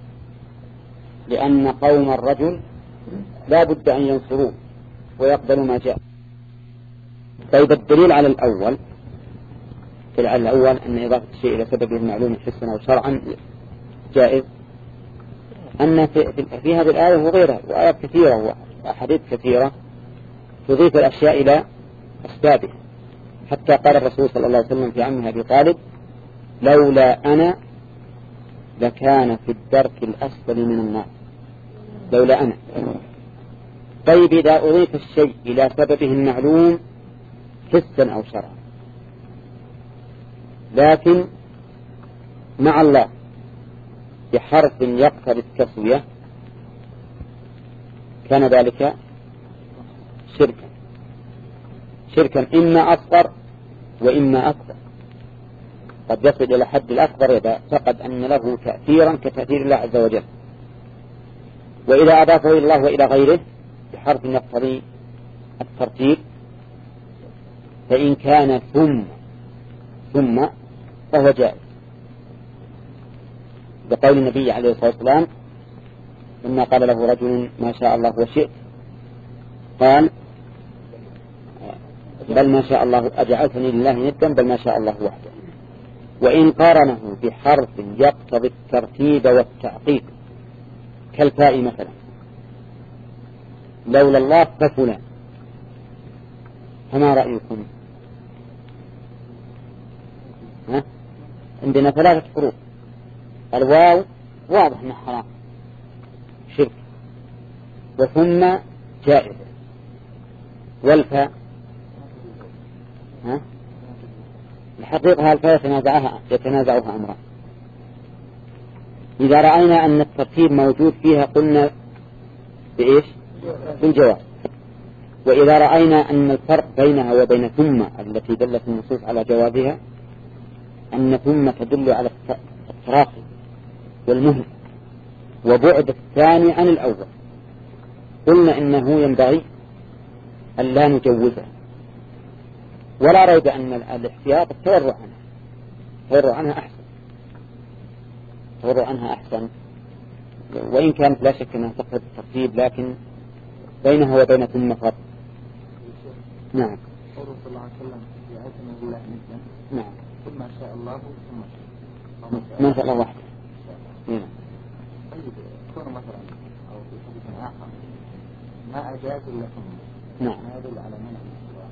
لأن قوم الرجل لا بد أن ينصروه ويقبلوا ما جاء. طيب الدليل على الأول على الأول أن إضافة الشيء إلى سببه المعلوم حسنا أو شرعا جائز، أن في, في هذه الآية وغيرها وآيات كثيرة وأحاديث كثيرة تضيف الأشياء إلى أسبابها، حتى قال الرسول صلى الله عليه وسلم في عمه أبي طالب لولا أنا لكان في الدرك الأسفل من النار، لولا أنا. طيب إذا أضيف الشيء إلى سببه المعلوم حسا أو شرعا لكن مع الله بحرف يقتضي التسوية كان ذلك شركا شركا إما أصغر وإما أكبر، قد يصل إلى حد الأكبر إذا اعتقد أن له تأثيرا كتأثير الله عز وجل، وإذا أضافه إلى الله وإلى غيره بحرف يقتضي الترتيب فإن كان ثم ثم فهو جائز، بقول النبي عليه الصلاة والسلام لما قال له رجل ما شاء الله وشئت قال بل ما شاء الله أجعلتني لله ندا بل ما شاء الله وحده. وإن قارنه بحرف يقتضي الترتيب والتعقيد كالفاء مثلا لولا الله ففلان، فما رأيكم؟ ها؟ عندنا ثلاثة حروف، الواو واضح انه حرام شرك، وثم جائز، والفاء ها الحقيقة الفاء يتنازعها يتنازعها أمران. إذا رأينا أن الترتيب موجود فيها قلنا بإيش؟ بالجواز. وإذا رأينا أن الفرق بينها وبين ثم التي دلت النصوص على جوازها أن ثم تدل على التراخي والمهل وبعد الثاني عن الأول، قلنا إنه ينبغي أن لا نجوزه، ولا ريب أن الاحتياط التورع عنها التورع عنها أحسن التورع عنها أحسن وإن كانت لا شك أنها تقتضي الترتيب لكن بينها وبين ثم فرق. نعم. قوله صلى الله عليه وسلم يعتني بالله ندا. نعم. ثم ما شاء الله ثم ما شاء الله وحده. نعم. طيب كون مثلا أو في حديث آخر ما أجاز إلا ثم. نعم. ما يدل على منع السواء.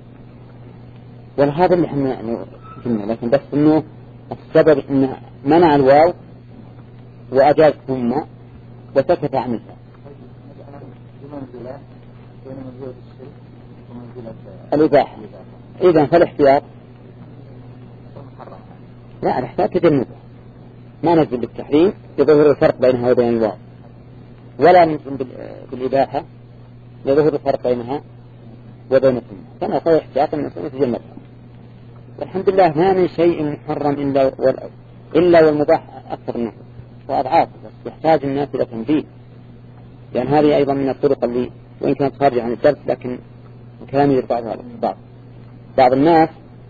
وهذا اللي احنا قلنا، لكن بس إنه السبب إنه منع الواو وأجاز ثم وسكت عن الفاء. بمنزلة بين منزلة الشرك ومنزلة الإباحة. إذا فالاحتياط محرم. لا الاحتياط تجنبه، ما نزل بالتحريم لظهور الفرق بينها وبين الواو، ولا نزل بالإباحة لظهور الفرق بينها وبين ثم، كما قال احتياط النساء تجنبها. والحمد لله ما من شيء محرم إلا إلا والمباح أكثر منه وأضعاف، بس يحتاج الناس إلى تنبيه، لأن يعني هذه أيضا من الطرق اللي وإن كانت خارجة عن الدرس لكن كلام يرفعها بعض بعض الناس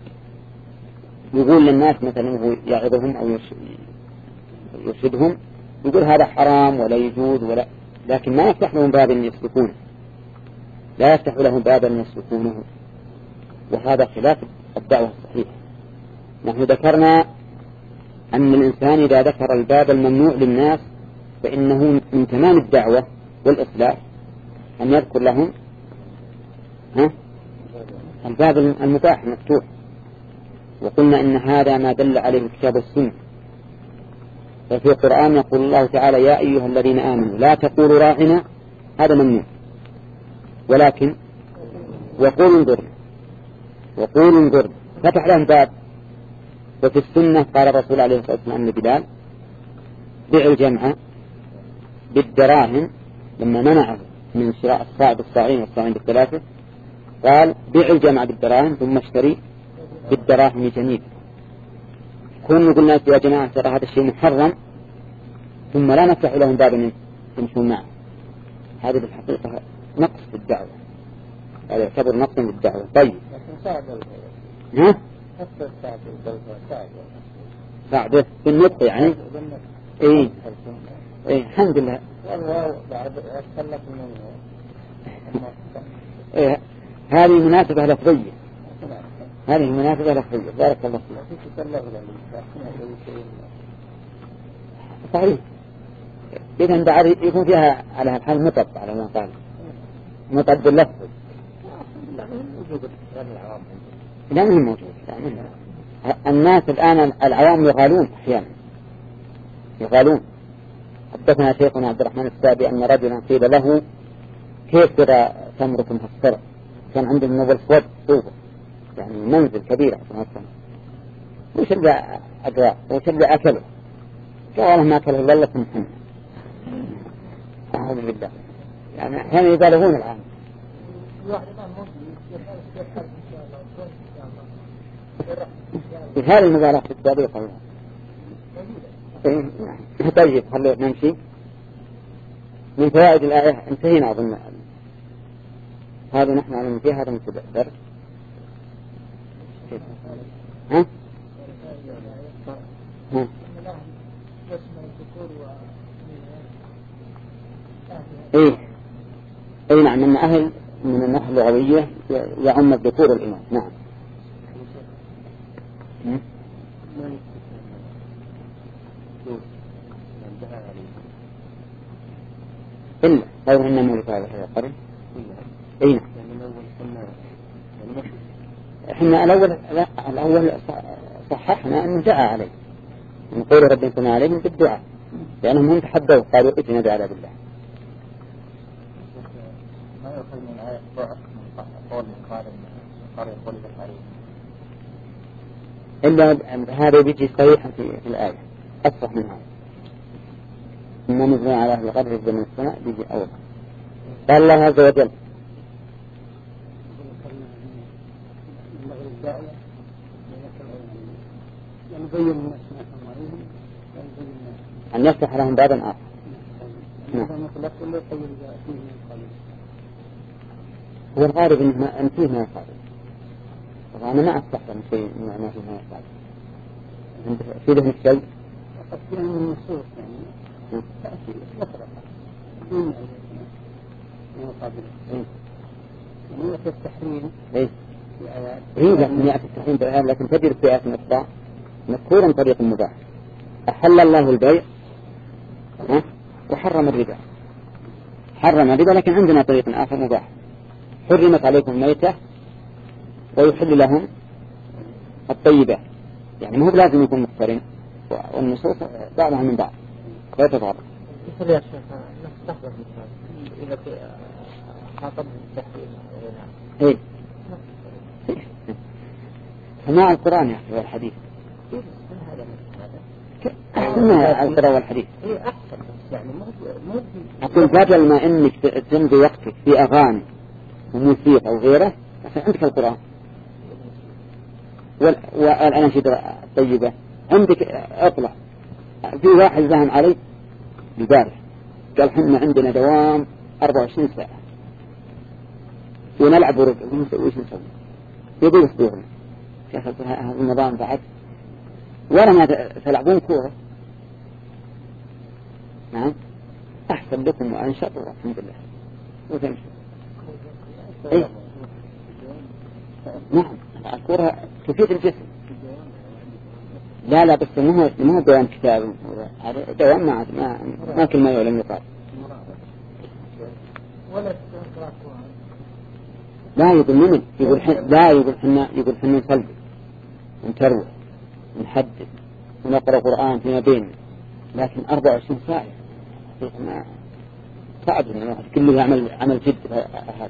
يقول للناس مثلا هو يعظهم أو يرشدهم يقول هذا حرام ولا يجوز ولا، لكن ما يفتح لهم باب أن يسلكونه، لا يفتح لهم باب أن يسلكونه، وهذا خلاف الدعوة الصحيحة. نحن ذكرنا أن الإنسان إذا ذكر الباب الممنوع للناس فإنه من تمام الدعوة والإصلاح أن يذكر لهم ها؟ الباب المباح مفتوح، وقلنا إن هذا ما دل عليه الكتاب والسنة. ففي القرآن يقول الله تعالى يا أيها الذين آمنوا لا تقولوا راعنا، هذا ممنوع، ولكن وقولوا انظرنا، وقولوا انظرنا، فتح لهم باب. وفي السنة قال الرسول عليه الصلاة والسلام لبلال بيع الجمع بالدراهم، لما منعه من شراء الصاع بالصاعين والصاعين بالثلاثة قال بيع الجمع بالدراهم ثم اشتري بالدراهم جميل. كون نقول الناس يا جماعة ترى هذا الشيء محرم ثم لا نفتح لهم بابا يمشون معه، هذا بالحقيقة نقص في الدعوة، هذا يعتبر نقص في الدعوة. طيب ها؟ ساعده بالنطق يعني. ايه ايه الحمد لله. إيه هذه مناسبة لفظية، هذه مناسبة لفظية. بارك الله فيك. صحيح. إذا بعد يكون فيها على الحال مطب على ما قال مطب باللفظ. لا مهم موجود. الناس الآن العوام يغالون أحيانا يغالون. حدثنا شيخنا عبد الرحمن السابي أن رجلا قيل له كيف ترى تمركم هالسرع؟ كان عندهم نظر صوب صوبة يعني منزل كبير وش اللي أدراء وش اللي أكله؟ قال ما أكله إلا لكم محمد. أعوذ بالله. يعني أحيانا يبالغون الآن. هذه المبالغة في التاريخ. طيب خلونا نمشي. من فوائد الآية انتهينا أظن. هذا نحن على فيه هذا متبعثر. ها؟ ها؟ إيه إيه نعم من أهل من النحو اللغوية يعم الذكور الإناث. نعم. إلا غير أنه مولد هذا القرن. أين؟ إحنا الأول لا الأول صححنا أنه دعا عليه نقول ربنا كنا عليهم بالدعاء لأنهم هم تحدوا قالوا ائتنا بعذاب الله. ما يؤخذ من آية ضعف من قول قال قال يقول بالحريم إلا هذا بيجي صريحا في الآية أصح من هذا. إما نزل على أهل القدر من السماء بيجي أول. قال الله عز وجل أن يفتح لهم بابا آخر. هو الغالب أن فيه ما يقال. أنا ما أستحسن شيء ما فيه ما يقال. في ذهن الشيء وقد فيه من النصوص يعني تأتي مطلقة بدون مقابل يعني يأتي التحريم إيه في آيات هي لكن يأتي التحريم بالآيات لكن تجد في آيات الإخبار مذكورا طريق المباح. أحل الله البيع وحرم الربا. حرم الربا لكن عندنا طريق آخر مباح. حرمت عليكم الميتة ويحل لهم الطيبة يعني مو لازم يكون مقترن والنصوص بعضها من بعض لا تتعرض. مثل يا شيخ نستحضر مثال إذا خاطب التحريم إيه سماع القرآن يا أخي والحديث أحسن القرآن والحديث. إيه أحسن يعني مو أقول بدل ما إنك تمضي وقتك في أغاني وموسيقى أو غيره عندك القرآن والأناشيد الطيبة عندك اطلع. في واحد زهم علي ببارح قال حنا عندنا دوام أربعة وعشرين ساعة ونلعب ورقة وش نسوي يقول اصبرنا يا أخي هذا النظام بعد ولا ما تلعبون كورة. نعم أحسن لكم وأنشط الحمد لله وتمشي. إيه نعم الكورة تفيد الجسم. لا لا بس مو مو دوام كتاب دوام ما ما ما كل ما يعلم يقال. ولا تقرأ لا يقول من يقول حن لا يقول حنا يقول حنا نصلي ونتروح ونحدث ونقرأ قرآن فيما بيننا، لكن أربعة وعشرين ساعة ما صعب إن الواحد كله يعمل عمل جد هذا.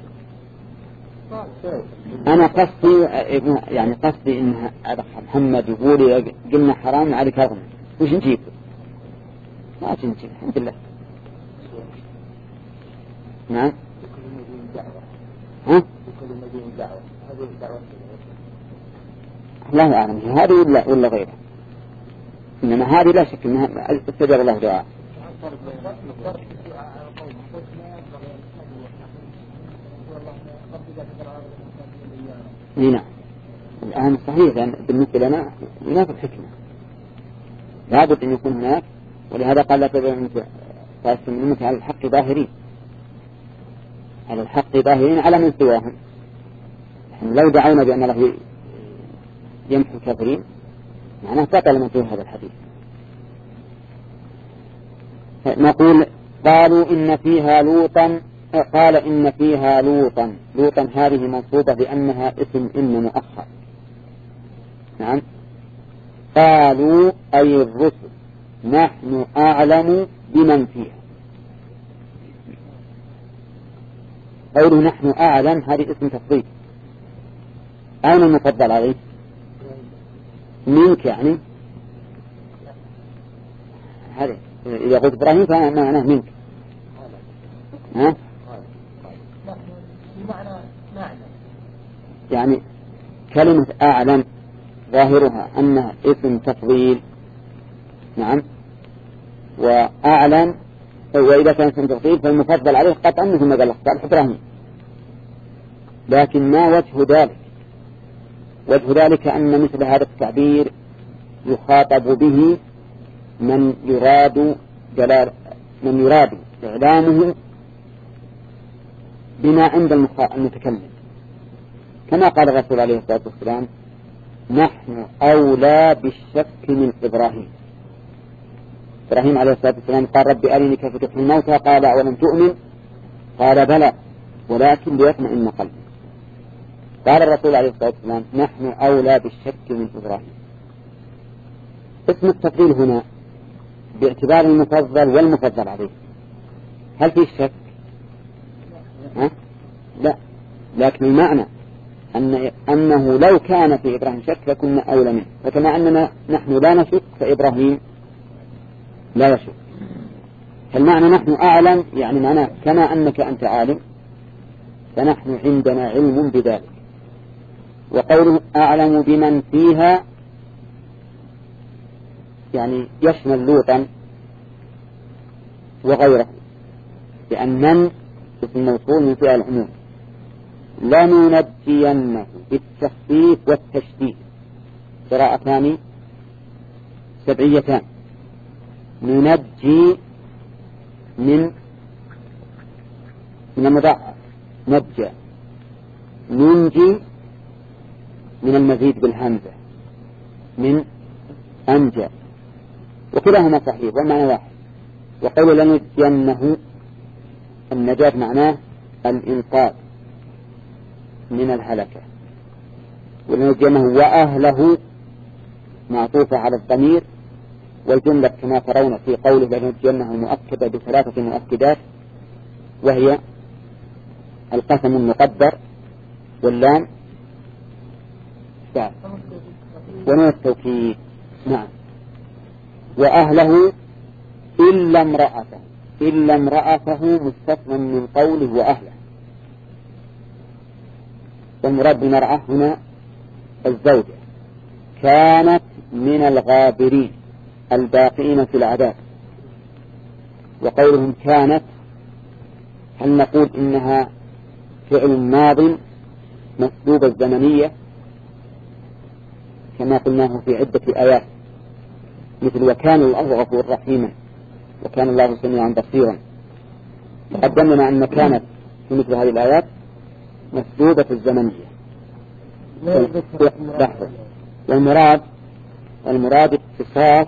أنا قصدي يعني قصدي إن محمد يقول قلنا حرام عليك هذا وش نجيب؟ ما نجيب الحمد لله. نعم. ها؟ الله أعلم هذه ولا ولا غيره، إنما هذه لا شك إنها استجاب الله دعاء. نعم الآن صحيح، لأن بالنسبة لنا هناك الحكمة لابد أن يكون هناك، ولهذا قال لا تبعوا فاستمنوا على الحق ظاهرين، على الحق ظاهرين على من سواهم. لو دعونا بأن الله يمحو الكافرين معناه بطل من هذا الحديث. نقول قالوا إن فيها لوطا، قال إن فيها لوطا، لوطا هذه منصوبة لأنها اسم إن مؤخر. نعم. قالوا أي الرسل نحن أعلم بمن فيها. قوله نحن أعلم هذه اسم تفضيل. أين المفضل عليه؟ منك يعني هذا إذا قلت إبراهيم فأنا معناه منك. ها؟ يعني كلمة أعلم ظاهرها أنها اسم تفضيل. نعم. وأعلم وإذا كان اسم تفضيل فالمفضل عليه قطعا مثل ما قال قال إبراهيم، لكن ما وجه ذلك؟ وجه ذلك أن مثل هذا التعبير يخاطب به من يراد جلال من يراد إعلامه بما عند المتكلم، كما قال الرسول عليه الصلاة والسلام نحن أولى بالشك من إبراهيم. إبراهيم عليه الصلاة والسلام قال رب أرني كيف تحيي الموتى، قال أولم تؤمن؟ قال بلى ولكن ليطمئن قلبي. قال الرسول عليه الصلاة والسلام نحن أولى بالشك من إبراهيم. اسم التفضيل هنا باعتبار المفضل والمفضل عليه، هل فيه شك؟ ها؟ لا، لكن المعنى أن أنه لو كان في إبراهيم شك لكنا أولى منه، فكما أننا نحن لا نشك فإبراهيم لا يشك. فالمعنى نحن أعلم يعني معنى كما أنك أنت عالم فنحن عندنا علم بذلك. وقوله أعلم بمن فيها يعني يشمل لوطا وغيره، لأن من اسم موصول من فئة العموم. لننجينه بالتخفيف والتشديد، قراءتان سبعيتان. ننجي من من المضاعف نجى، ننجي من المزيد بالهمزة من أنجى، وكلاهما صحيح والمعنى واحد. وقول لنجينه النجاة معناه الإنقاذ من الهلكة، ولنجينه وأهله معطوفة على الضمير، والجملة كما ترون في قوله لنجينه مؤكدة بثلاثة مؤكدات، وهي القسم المقدر واللام ونون التوكيد. نعم. وأهله إلا امرأته، إلا امرأته مستثنى من قوله وأهله. والمراد بالمرأة هنا الزوجة، كانت من الغابرين الباقين في العذاب. وقولهم كانت هل نقول إنها فعل ماض مسلوب الزمنية كما قلناه في عدة آيات، مثل وكان الله غفورا رحيما وكان الله سميعا بصيرا. تقدمنا أن كانت في مثل هذه الآيات مسلوبة الزمنية. لحظة. والمراد المراد اتصاف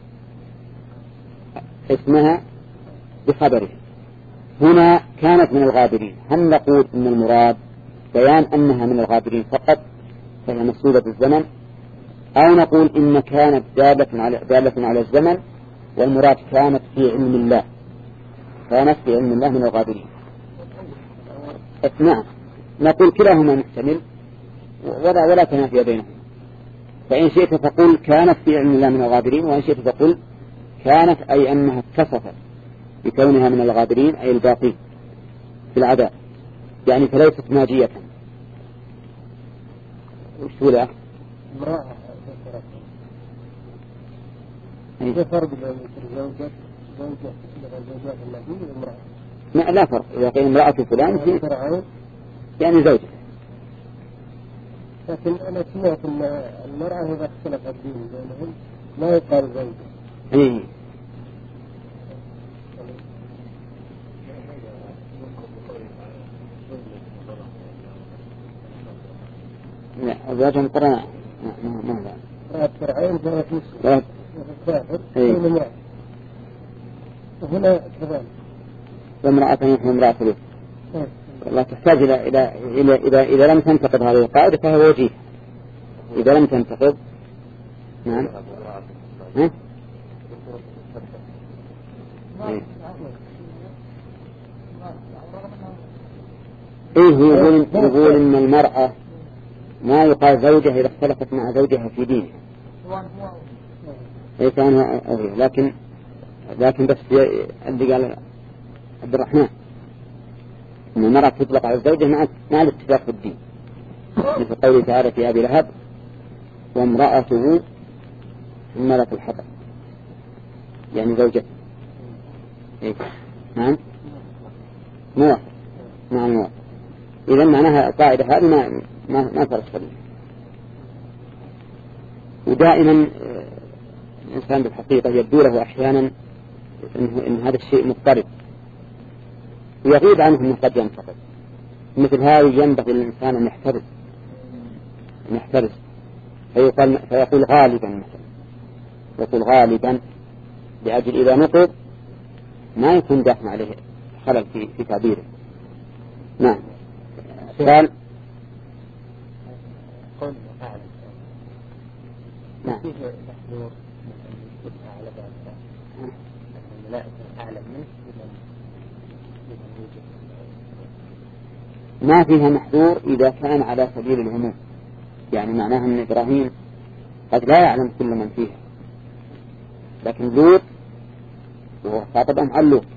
اسمها بخبره. هنا كانت من الغابرين، هل نقول إن المراد بيان أنها من الغابرين فقط فهي مسؤولة بالزمن، أو نقول إن كانت دالة على, دالة على الزمن والمراد كانت في علم الله، كانت في علم الله من الغابرين. نعم، نقول كلاهما محتمل ولا ولا تنافي بينهم. فإن شئت فقل كانت في علم الله من الغابرين، وإن شئت فقل كانت أي أنها اتصفت بكونها من الغابرين أي الباقين في العذاب، يعني فليست ناجية. وش تقول يا أخي؟ امرأة في فرق بين زوجة زوجة زوجات النبي والمرأة؟ لا لا فرق، إذا قيل امرأة فلان في يعني زوجة. لكن أنا سمعت أن المرأة إذا اختلف الدين بينهم ما يقال زوجة. إيه. لا أزواج مقرنة ما ما ما رأت فرعين جاءت مسلم كافر بين معه وهنا كذلك وامرأة نحن امرأة لوط. والله تحتاج إلى إلى إلى إذا إذا لم تنتقد هذه القاعدة فهو وجيه. إذا لم تنتقد نعم ها؟ إيه. إيه هو يقول يقول إن المرأة ما يقال زوجها إذا اختلفت مع زوجها في دينه. إيه كان أغير لكن لكن بس اللي قال عبد الرحمن إن المرأة تطلق على الزوجة مع مع الاتفاق في الدين، مثل قوله تعالى في أبي لهب وامرأته حمالة الحطب، يعني زوجته. إيه نعم موافق نعم موافق. إذا معناها القاعدة هذه ما ما ما فرق. ودائما الإنسان بالحقيقة يبدو له أحيانا إن, إن هذا الشيء مضطرب ويغيب عنه أنه قد ينتقد. مثل هذا ينبغي للإنسان أن يحترس أن يحترس فيقول, فيقول غالبا مثلا يقول غالبا لأجل إذا نقض ما يكون داخل عليه خلل في, في تعبيره. نعم قال قول أعلم نعم فيه محذور مثلا على بعض الملائكة أعلم منه ما فيها محذور إذا كان على سبيل العموم، يعني معناها أن إبراهيم قد لا يعلم كل من فيها، لكن لوط وهو خاطبهم عن لوط.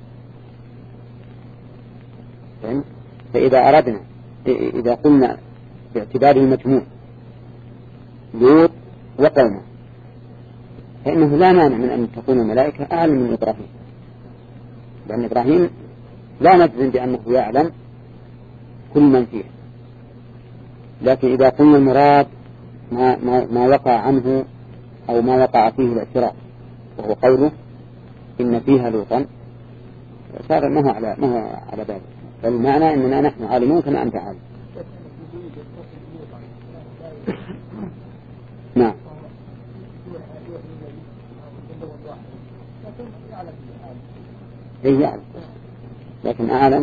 فإذا أردنا إذا قلنا باعتباره المجموع لوط وقومه فإنه لا مانع من أن تكون الملائكة أعلم من إبراهيم، لأن إبراهيم لا نجزم بأنه يعلم كل من فيه. لكن إذا قلنا المراد ما, ما, ما وقع عنه أو ما وقع فيه الاعتراف وهو قوله إن فيها لوطا صار ما هو على, ما هو على باله، فالمعنى أننا نحن عالمون كما أنت عالم. نعم هي يعلم لكن أعلم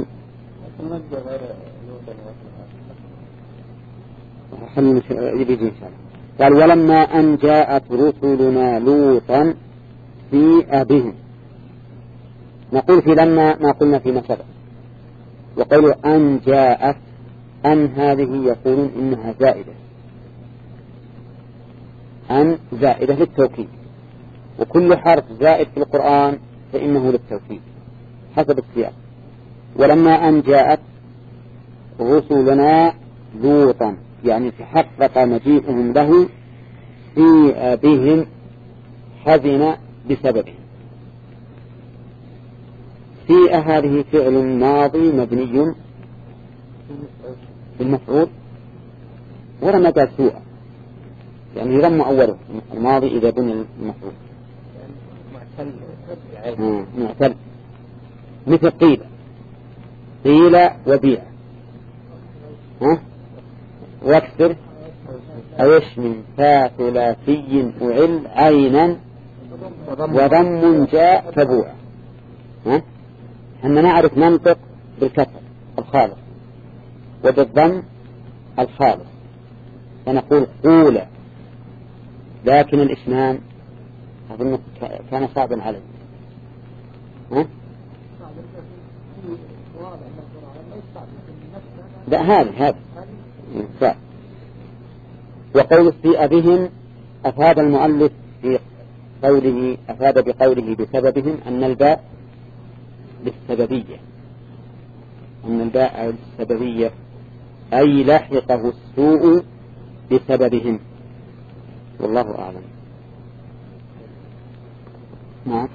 خلينا يبيجي إن شاء الله. قال ولما أن جاءت رسلنا لوطا سيء بهم. نقول في لما ما قلنا فيما سبق، وقولوا أن جاءت أن هذه يقولون إنها زائدة، أن زائدة للتوكيد، وكل حرف زائد في القرآن فإنه للتوكيد حسب السياق. ولما أن جاءت رسلنا لوطا يعني تحقق مجيئهم له سيء بهم حزن بسببهم. سيء هذه فعل ماضي مبني بالمفعول ولما قال سوء يعني يرمى أوله الماضي إذا بني المفعول معتل مثل قيل قيل وبيع ها واكسر أوش من فا ثلاثي أعل عينا وضم جاء تبوع. ها أننا نعرف ننطق بالكسر الخالص وبالضم الخالص فنقول قول، لكن الإسلام أظن كان صعبا عليه. ها؟ لا هذا هذا صعب. وقول السيء بهم أفاد المؤلف في قوله أفاد بقوله بسببهم أن الباء للسببية، أن الباء للسببية أي لحقه السوء بسببهم، والله أعلم. نعم.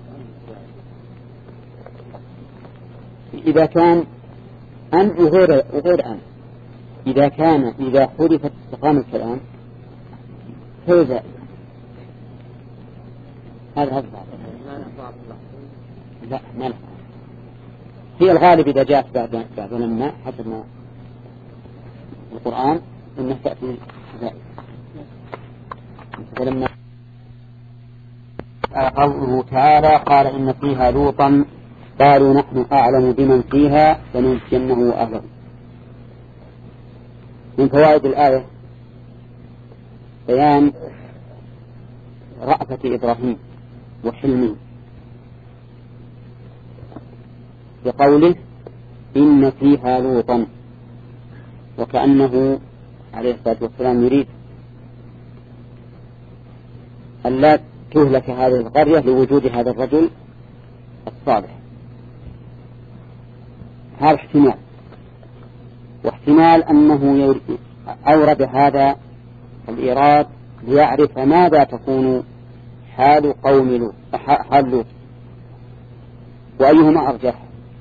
إذا كان أن وغير وغير أن إذا كان إذا حذفت استقام الكلام هو زائد. هذا هذا لا ما نفع. هي الغالب إذا جاءت بعد بعد لما حسب ما القرآن إنه تأتي زائد. فلما قوله تعالى قال إن فيها لوطا قالوا نحن أعلم بمن فيها فننجينه وأهله. من فوائد الآية بيان رأفة إبراهيم وحلمه بقوله إن فيها لوطا، وكأنه عليه الصلاة والسلام يريد أن لا تهلك هذه القرية لوجود هذا الرجل الصالح. هذا احتمال، واحتمال أنه أورد هذا الإيراد ليعرف ماذا تكون حال قوم لوط حال لوط وأيهما أرجح.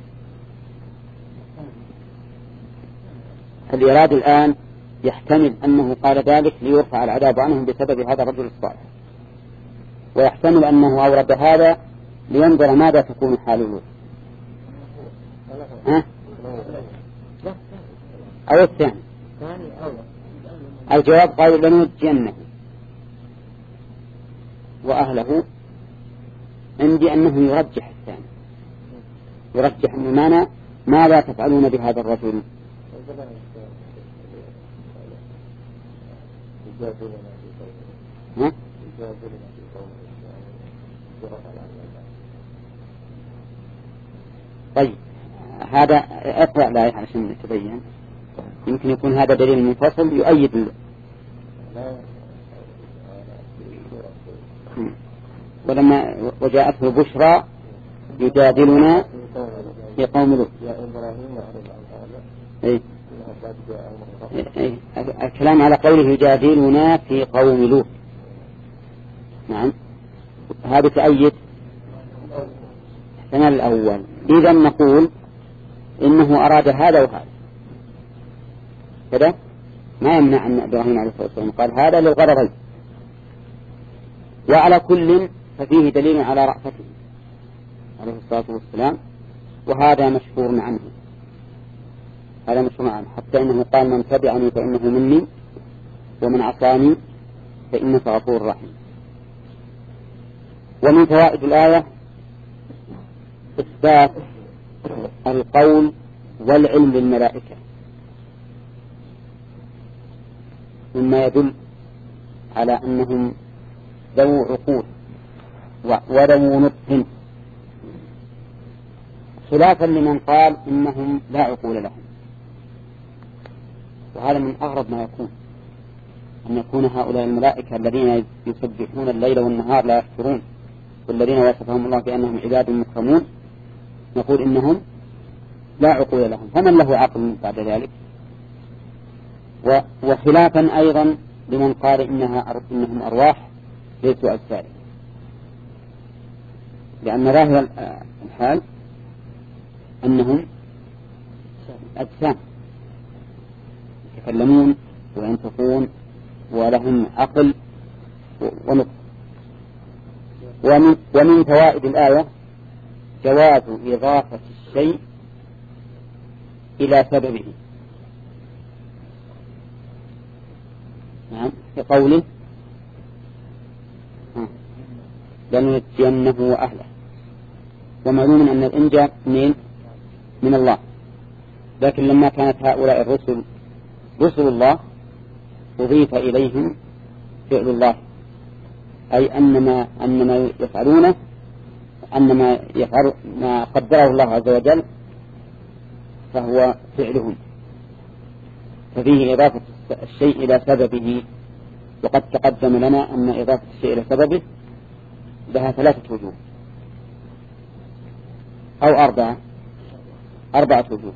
الإيراد الآن يحتمل أنه قال ذلك ليرفع العذاب عنهم بسبب هذا الرجل الصالح، ويحتمل أنه أورد هذا لينظر ماذا تكون حال لوط. ها؟ أو الثاني الجواب قال لننجينه وأهله. عندي أنه يرجح الثاني، يرجح أنه معنى ماذا تفعلون بهذا الرجل. ها؟ طيب هذا اقرأ الآية عشان نتبين، يمكن يكون هذا دليل منفصل يؤيد. ولما وجاءته البشرى يجادلنا في قوم لوط. إيه؟ إيه؟ الكلام على قوله يجادلنا في قوم لوط. نعم هذا تؤيد احتمال الأول. إذا نقول إنه أراد هذا وهذا كذا، ما يمنع أن إبراهيم عليه الصلاة والسلام قال هذا للغرضين. وعلى كل ففيه دليل على رأفته عليه الصلاة والسلام، وهذا مشهور عنه، هذا مشهور عنه حتى إنه قال من تبعني فإنه مني ومن عصاني فإنك غفور رحيم. ومن فوائد الآية إثبات القول والعلم للملائكة، مما يدل على أنهم ذو عقول وذو نطق، خلافا لمن قال إنهم لا عقول لهم. وهذا من أغرب ما يكون، أن يكون هؤلاء الملائكة الذين يسبحون الليل والنهار لا يفترون، والذين وصفهم الله بأنهم عباد مكرمون، نقول إنهم لا عقول لهم، فمن له عقل بعد ذلك؟ وخلافا أيضا لمن قال إنها إنهم أرواح ليسوا أجساد، لأن ظاهر الحال أنهم أجسام يتكلمون وينطقون ولهم عقل ونطق. ومن, ومن فوائد الآية جواز إضافة الشيء إلى سببه. نعم في قوله لننجينه وأهله، ومعلوم أن الإنجاء من من الله، لكن لما كانت هؤلاء الرسل رسل الله أضيف إليهم فعل الله، أي أن ما, أن ما يفعلونه أن ما, يفعل ما قدره الله عز وجل فهو فعلهم، ففيه إضافة الشيء إلى سببه. وقد تقدم لنا أن إضافة الشيء إلى سببه لها ثلاثة وجوه أو أربعة أربعة وجوه.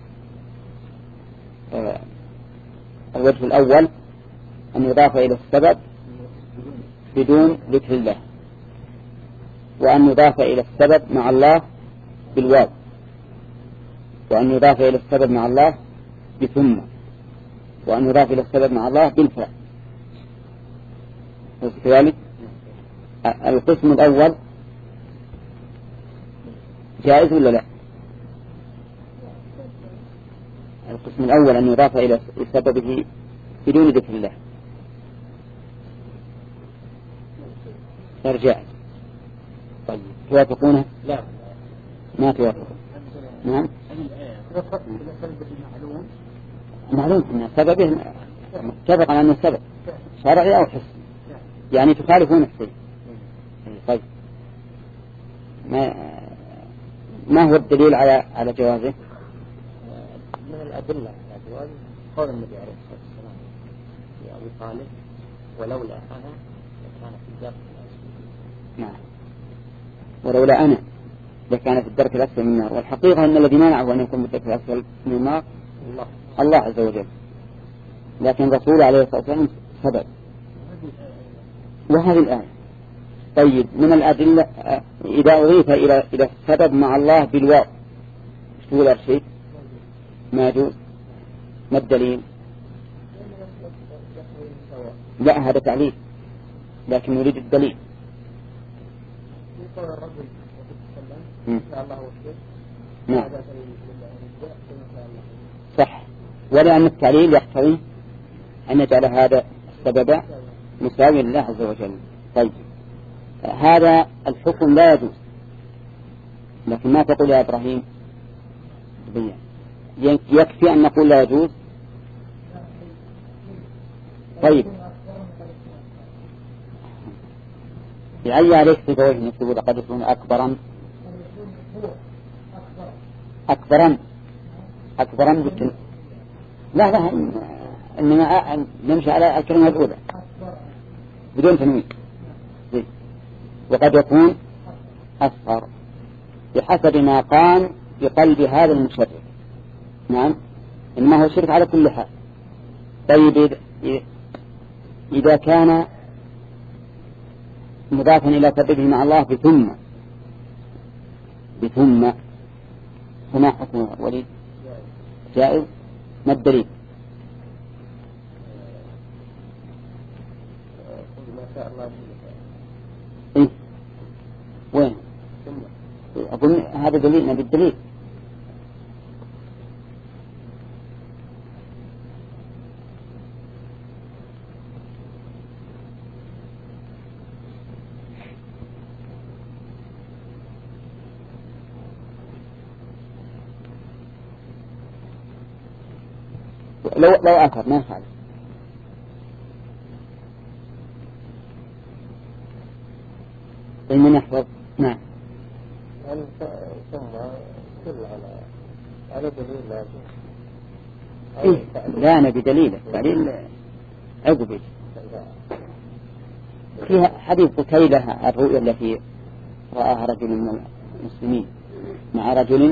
آه الوجه الأول أن يضاف إلى السبب بدون ذكر الله، وأن يضاف إلى السبب مع الله بالواو، وأن يضاف إلى السبب مع الله بثم، وأن يضاف إلى السبب مع الله بالفاء. كذلك القسم الأول جائز ولا لا؟ القسم الأول أن يضاف إلى سببه بدون ذكر الله يرجع. طيب توافقونه؟ لا ما توافقون. نعم معلوم أن سببه متفق على أنه سبب شرعي أو حسي، يعني تخالفون الشيء. طيب ما ما هو الدليل على على جوازه؟ من الأدلة على جوازه قول النبي عليه الصلاة والسلام لأبي طالب ولولا أنا لكان في الدرك الأسفل. نعم ولولا أنا لكان في الدرك الأسفل من النار. والحقيقة أن الذي منعه أن يكون في الدرك الأسفل من النار الله الله عز وجل، لكن رسوله عليه الصلاة والسلام سبب. وهذه الآية. طيب من الأدلة إذا أضيف إلى إلى السبب مع الله بالواو تقول الشيء ما يجوز. ما الدليل؟ لا هذا تعليل، لكن نريد الدليل. نعم صح، ولأن التعليل يقتضي أن يجعل هذا السبب مساوي لله عز وجل. طيب هذا الحكم لا يجوز، لكن ما تقول يا إبراهيم؟ يكفي أن نقول لا يجوز. طيب يعي عليك في وجه نكتب لقد يكون أكبرا أكبرا أكبرا بالتن... لا لا إنما نمشي على الكلمة الأولى بدون تنوين، وقد يكون أصغر بحسب ما قام بقلب هذا المشرك. نعم إنما هو شرك على كل حال. طيب إذا كان مضافا إلى سببه مع الله بثم بثم فما حكمه وليد؟ جائز. ما الدليل؟ إيه؟ وين؟ أقول هذا دليلنا بالدليل. لو لو أثر ما يخالف. من يحفظ؟ نعم. يعني ثم كل على على دليل لازم. إيه؟ لا نبي دليل، دليل عقبي. فيها حديث قتيلة الرؤيا التي رآها رجل من المسلمين مع رجل.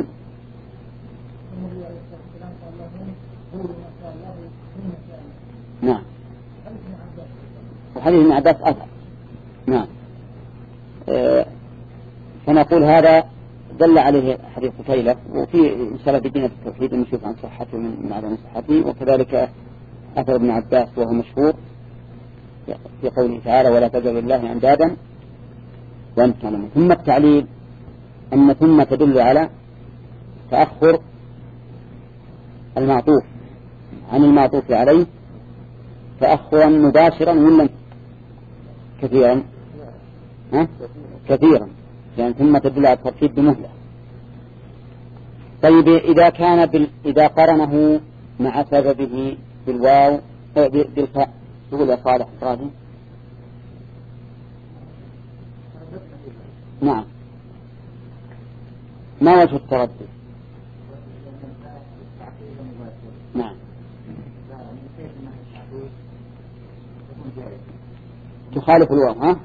نعم. وحديث ابن عباس أثر. نعم. آه فنقول هذا دل عليه حديث قتيلة، وفي إن شاء الله بدينا التوحيد نشوف عن صحته من عدم صحته، وكذلك أثر ابن عباس وهو مشهور في قوله تعالى ولا تجعلوا لله أندادا وأنتم تعلمون. ثم التعليل أن ثم تدل على تأخر المعطوف عن المعطوف عليه تأخرا مباشرا ولا كثيرا؟ ها؟ كثيرا، يعني ثم تدل على الترتيب بمهلة. طيب إذا كان بال... إذا قرنه مع سببه بالواو بالفاء تقول يا صالح إبراهيم. نعم. ما وجه التردد؟ نعم. تخالف الواو ها؟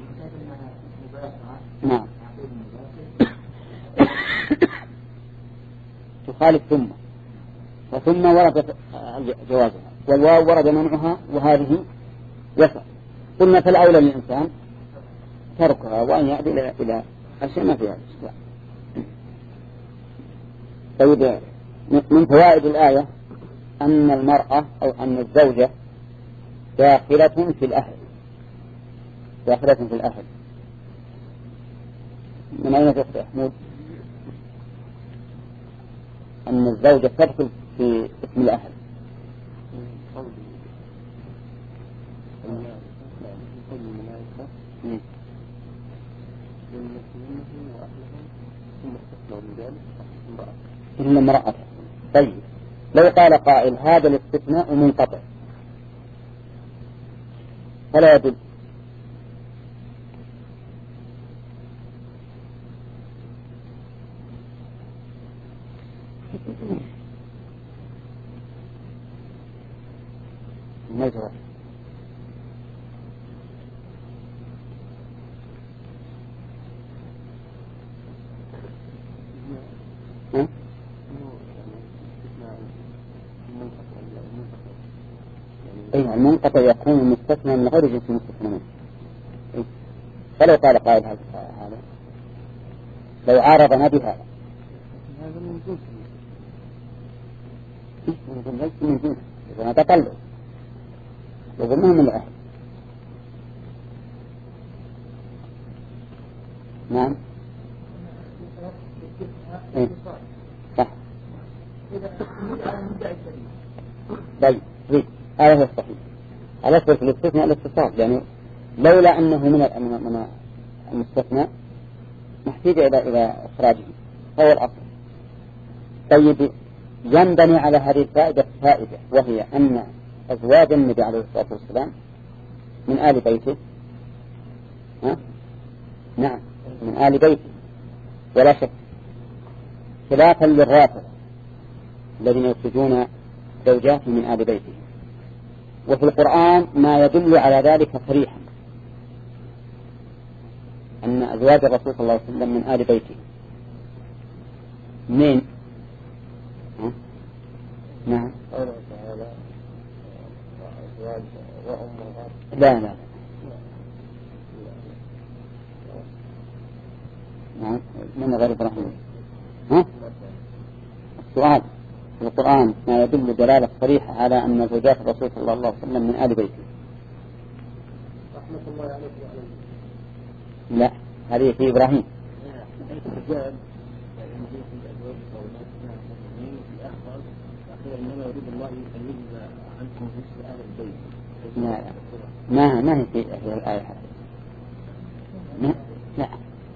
نعم. تخالف ثم، وثم ورد جوازها، والواو ورد منعها، وهذه وفى. ثم فالأولى للإنسان تركها وأن يأتي إلى إلى أشياء ما فيها إشكال. طيب، من فوائد الآية أن المرأة أو أن الزوجة داخلة في الأهل، داخلة في الأهل. من أين تأخذ أحمد؟ أن الزوجة تدخل في اسم الأهل. إلا امرأة. طيب، لو قال قائل هذا الاستثناء منقطع فلا يدل. ما الجواب؟ أي المنقطع يكون مستثنى من غير جنس مستثنى منه. فلو قال قائل هذا لو عارضنا بهذا هذا من جنس من جنس إذا تقلب يظنه من الأهل. نعم. إيه؟ صح. طيب، هذا هو الصحيح. الأصل في الاستثناء الاتصال، يعني لولا أنه من من المستثنى محتاج إلى إلى إخراجه، هو الأصل. طيب، ينبني على هذه الفائدة فائدة، وهي أن أزواج النبي عليه الصلاة والسلام من آل بيته. ها؟ نعم، من آل بيته ولا شك، خلافا للرافضة الذين يخرجون زوجات من آل بيته. وفي القرآن ما يدل على ذلك صريحا، أن أزواج الرسول صلى الله عليه وسلم من آل بيته. من ها؟ نعم. لا لا نعم، من غير إبراهيم. ها؟ السؤال في القرآن ما يدل دلالة صريحة على أن زوجات الرسول صلى الله عليه وسلم من آل بيته. رحمة الله عليه وعليه. لا، هذه في إبراهيم. إنما يريد الله يخلينا عنكم مثل أهل البيت. لا ما ما هي في الآية لا لا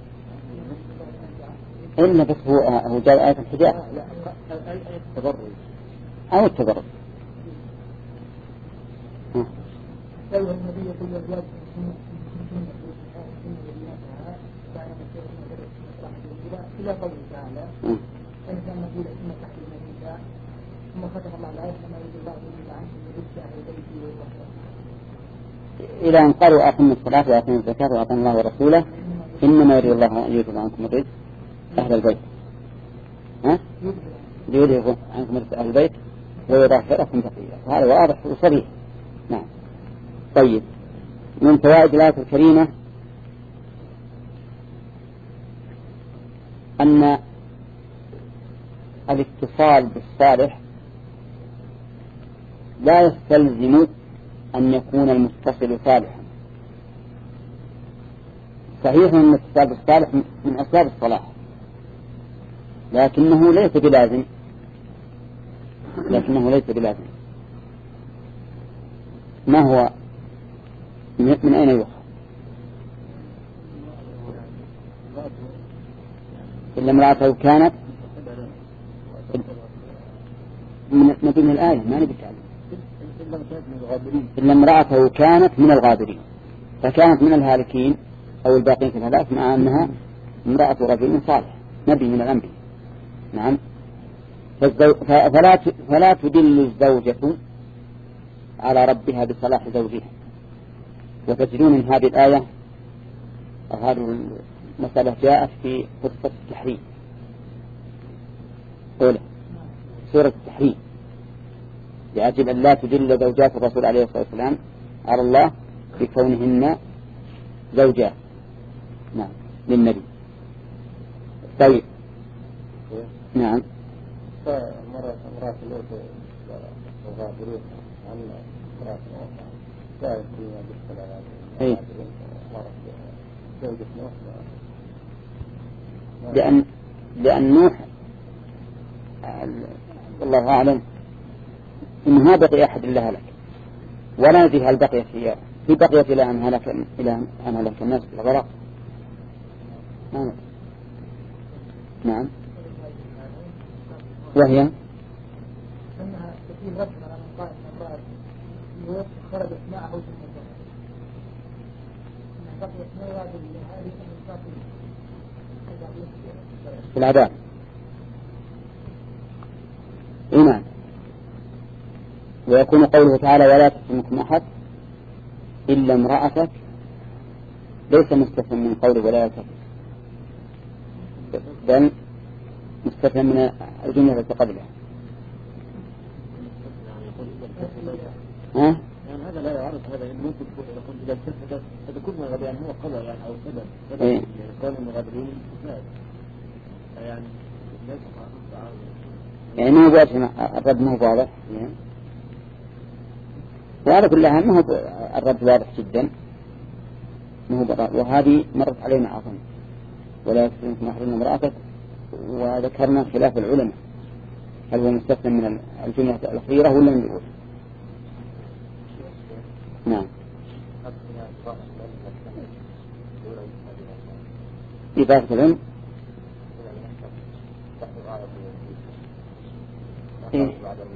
إلا بس هو هو جاء آية الحجاب التبرج أو التبرج. أيها النبي صلى الله عليه وسلم إلى قوله تعالى أن كان نقول إن تحت النبي ثم ختم الله الآية كما يريد الله يريد عنكم يريد أهل بيتي والرحمة إلى أن قالوا أقيموا الصلاة وآتوا الزكاة وأطيعوا الله ورسوله إنما يريد الله أن يذهب عنكم الرجس أهل البيت. ها؟ يذهب عنكم الرجس أهل البيت ويطهركم تطهيرا. هذا واضح وصريح. نعم. طيب، من فوائد الآية الكريمة أن الاتصال بالصالح لا يستلزم أن يكون المتصل صالحا. صحيح أن الاتصال بالصالح من أسباب الصلاح، لكنه ليس بلازم لكنه ليس بلازم. ما هو؟ من أين يؤخذ؟ إلا امرأته كانت من مدين الآية، ما نبي تعلم. إلا امرأته كانت من الغابرين، فكانت من الهالكين أو الباقين في الهلاك مع أنها امرأة رجل صالح نبي من الأنبياء. نعم. فلا فلا تدل الزوجة على ربها بصلاح زوجها. وتجدون من هذه الآية هذه المسألة جاءت في قصة التحريم أولى سورة التحريم، لأجل أن لا تدل زوجات الرسول عليه الصلاة والسلام على الله بكونهن زوجات نعم للنبي. طيب نعم. مرة امرأة الأوت وغابرين عن امرأة أخرى جاءت فيها بالسلام أي مرة زوجة نوح. لأن لأن نوح والله أعلم إنه ما بقي أحد إلا هلك، ولا ندري هل بقيت هي في بقيت إلى أن هلك إلى أن هلك الناس بالغرق. نعم. نعم. وهي أنها تكون رجل على مقاعد امرأة يوسف خرجت معه في المكان أنها بقيت مرة بالهذه في العذاب. نعم. ويكون قوله تعالى ولا تحرمكم أحد إلا امرأتك ليس مستثنى من قوله ولا يتفق، بل مستثنى من الجملة التي قبلها. ها؟ يعني هذا لا يعرف هذا ممكن يكون إذا التفت هذا كل ما غبي يعني هو قضى يعني أو سبب سبب إيه؟ كون المغادرين يعني ليس يعني ما هو واضح الرد ما هو واضح يعني. وعلى كل حال ما هو الرد واضح جدا ما هو براء. وهذه مرت علينا أظن ولا يكفيكم أحرم امرأتك، وذكرنا خلاف العلماء هل هو مستثنى من الجملة الأخيرة ولا من الأولى. نعم. إضافة العلم إيه؟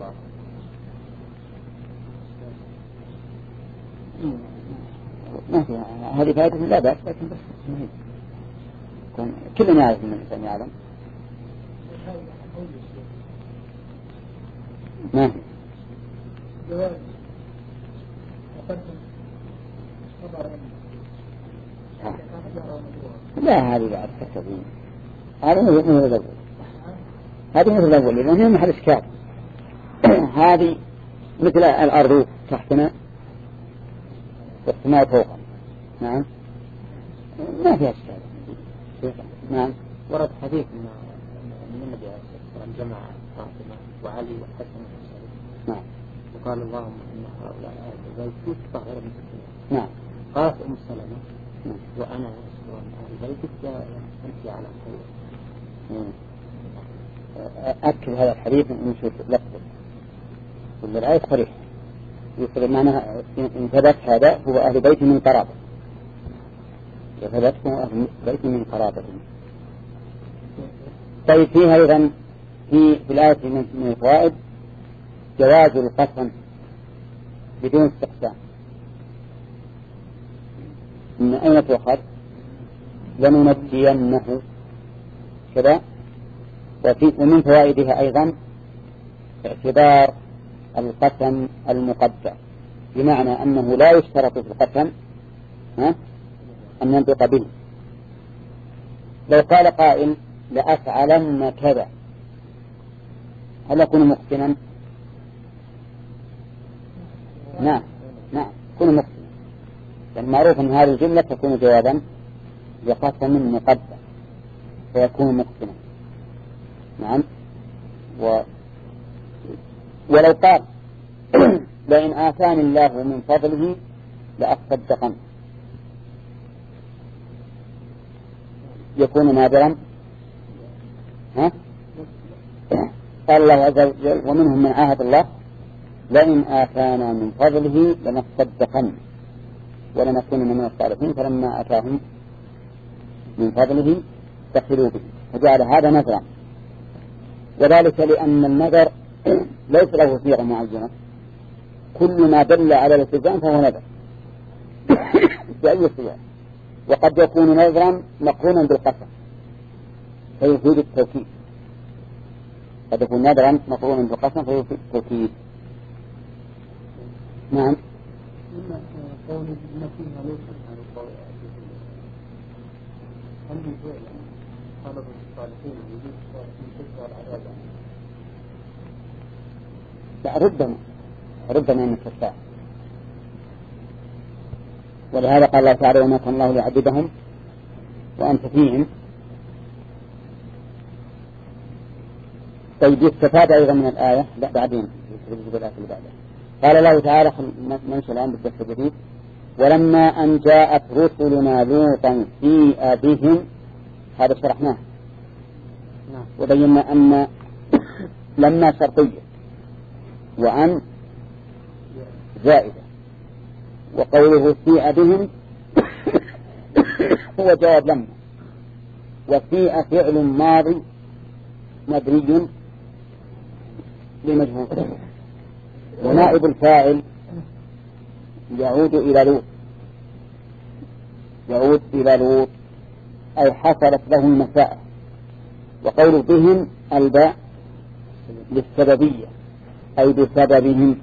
ما في هذه فائدة لا بأس، لكن بس كلنا يعرف من الإنسان يعلم. ما في جواز مقدم خبر لا هذه بعد تكتبين هذه مثل الأول هذه مثل الأول لأنها محل إشكال. هذه مثل الأرض تحتنا والسماء فوقنا. نعم ما فيها إشكال. نعم. ورد حديث من النبي عليه الصلاة والسلام جمع فاطمة وعلي والحسن والحسين. نعم. وقال اللهم إن هؤلاء أهل بيتك طاهر من سكنهم. نعم. قالت أم سلمة نعم. وأنا أسوان أهل بيتك أنت على خير. أكد هذا الحديث من شوف لفظه والرأي صريح يقول معناها إن ثبت هذا هو أهل بيت من قرابة، ثبت هو أهل بيت من قرابة. طيب فيها أيضا في في الآية من الفوائد جواز القسم بدون استقسام. من أين تؤخذ؟ لننجينه كذا. وفي ومن فوائدها أيضا اعتبار القسم المقدر، بمعنى أنه لا يشترط في القسم ها أن ينطق به. لو قال قائل لأفعلن كذا هل يكون مقسما؟ نعم نعم يكون مقسما، لأن معروف أن هذه الجملة تكون جوابا لقسم مقدر فيكون مقسما. نعم. و... ولو قال لئن آتاني الله من فضله لأصدقن يكون نادرا. ها؟ قال الله عز وجل ومنهم من عاهد الله لئن آتانا من فضله لنصدقن ولنكون من الصالحين فلما آتاهم من فضله بخلوا به فجعل هذا نذرا. وذلك لأن النذر ليس له صيغة معينة كل ما دل على الالتزام فهو نذر بأي صيغة، وقد يكون نذرا مقرونا بالقسم فيفيد التوكيد، قد يكون نذرا مقرونا بالقسم فيفيد التوكيد. نعم. قول ما فيها ليس عن القول عندي فعلا طلب الصالحين وجود الصالحين تكفى العذاب. لا ربما ربما من الكفار، ولهذا قال الله تعالى وما كان الله ليعذبهم وأنت فيهم. طيب يستفاد أيضا من الآية لا بعدين قال الله تعالى ننشأ الآن بالدرس الجديد ولما أن جاءت رسلنا لوطا سيء بهم، هذا شرحناه وبينا أن لما شرطية وأن زائدة، وقوله سيء بهم هو جواب لما، وسيء فعل ماضي مبني لمجهول، ونائب الفاعل يعود إلى لوط يعود إلى لوط أي حصلت لهم مساء. وقول بهم الباء للسببية أي بسببهم.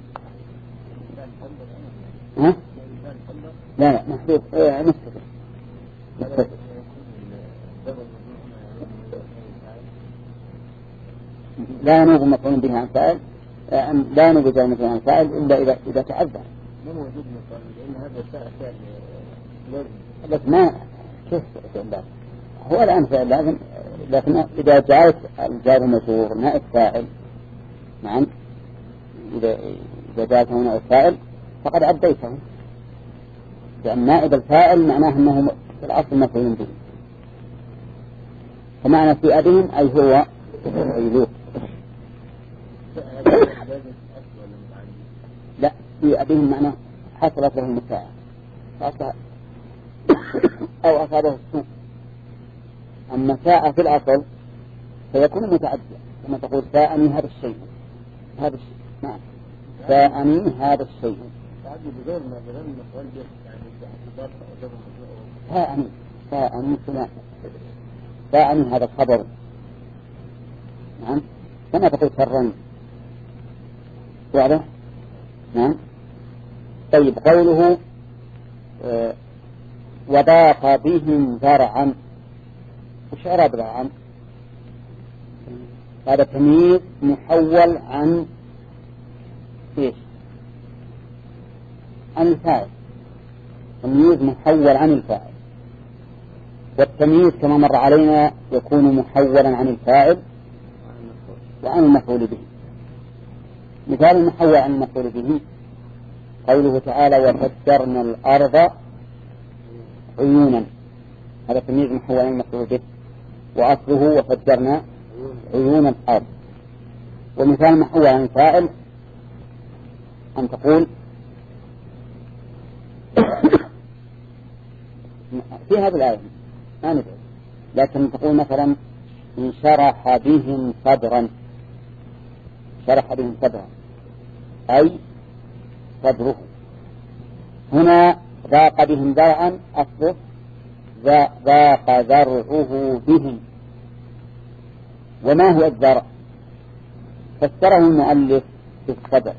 ها؟ لا لا محدود ايه مستقر مستقر لا نوب مفعول به عن فاعل، لا نوب مفعول عن فاعل إلا إذا إذا تعذر. ما موجود مفعول لأن هذا فاعل بس ما كيف هو الآن فاعل لازم، لكن إذا جاءت الجار المجرور نائب فاعل نعم إذا إذا جاءت هنا الفاعل فقد عديته، لأن نائب الفاعل معناه أنه في الأصل مفعول به، فمعنى في أبهم أي هو لوط. لا في أبهم معناه حصلت له المساءة أو أصابه السوء. أما ساء في الأصل فيكون متعديا كما تقول ساءني هذا الشيء هذا الشيء نعم ساءني هذا الشيء ساءني ساءني فلان ساءني هذا الخبر نعم كما تقول سرني واضح نعم. طيب قوله آه وضاق بهم ذرعا، وش أراد ذرعا؟ هذا تمييز محول عن ايش؟ عن الفاعل، تمييز محول عن الفاعل، والتمييز كما مر علينا يكون محولا عن الفاعل وعن المفعول به. مثال المحول عن المفعول به قوله تعالى وفجرنا الأرض عيونا، هذا تمييز محول عن المفعول به وأصله وفجرنا عيون الأرض. ومثال محول عن الفاعل أن تقول في هذه الآية ما ندري، لكن تقول مثلا انشرح بهم صدرا، شرح بهم صدرا أي صدره. هنا ضاق بهم ذرعا أصله ضاق ذرعه بهم. وما هو الذرع؟ فسره المؤلف بالصدر،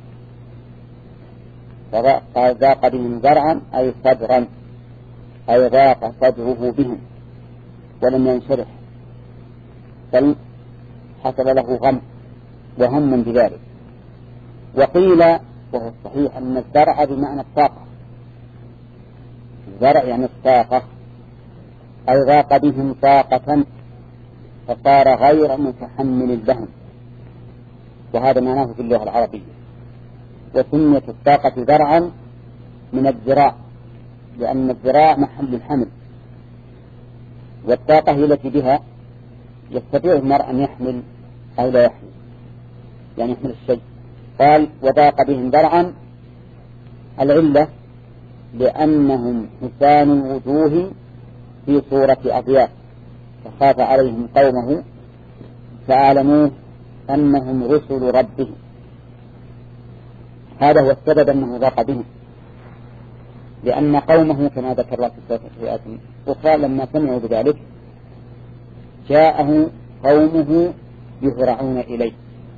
قال ضاق بهم ذرعا أي صدرا أي ضاق صدره بهم ولم ينشرح بل حصل له غم وهم بذلك. وقيل وهو الصحيح أن الذرع بمعنى الطاقة، الذرع يعني الطاقة أي ضاق بهم طاقة فصار غير متحمل لهم، وهذا معناه في اللغة العربية. وسميت الطاقة ذرعا من الذراع لأن الذراع محل الحمل، والطاقة هي التي بها يستطيع المرء أن يحمل أو لا يحمل، يعني يحمل الشيء. قال وضاق بهم ذرعا العلة لأنهم حسان الوجوه في صورة أضياف، فخاف عليهم قومه فأعلموه أنهم رسل ربهم. هذا هو السبب أنه ضاق بهم، لأن قومه كما ذكر الله في آيات أخرى لما سمعوا بذلك جاءه قومه يهرعون إليه،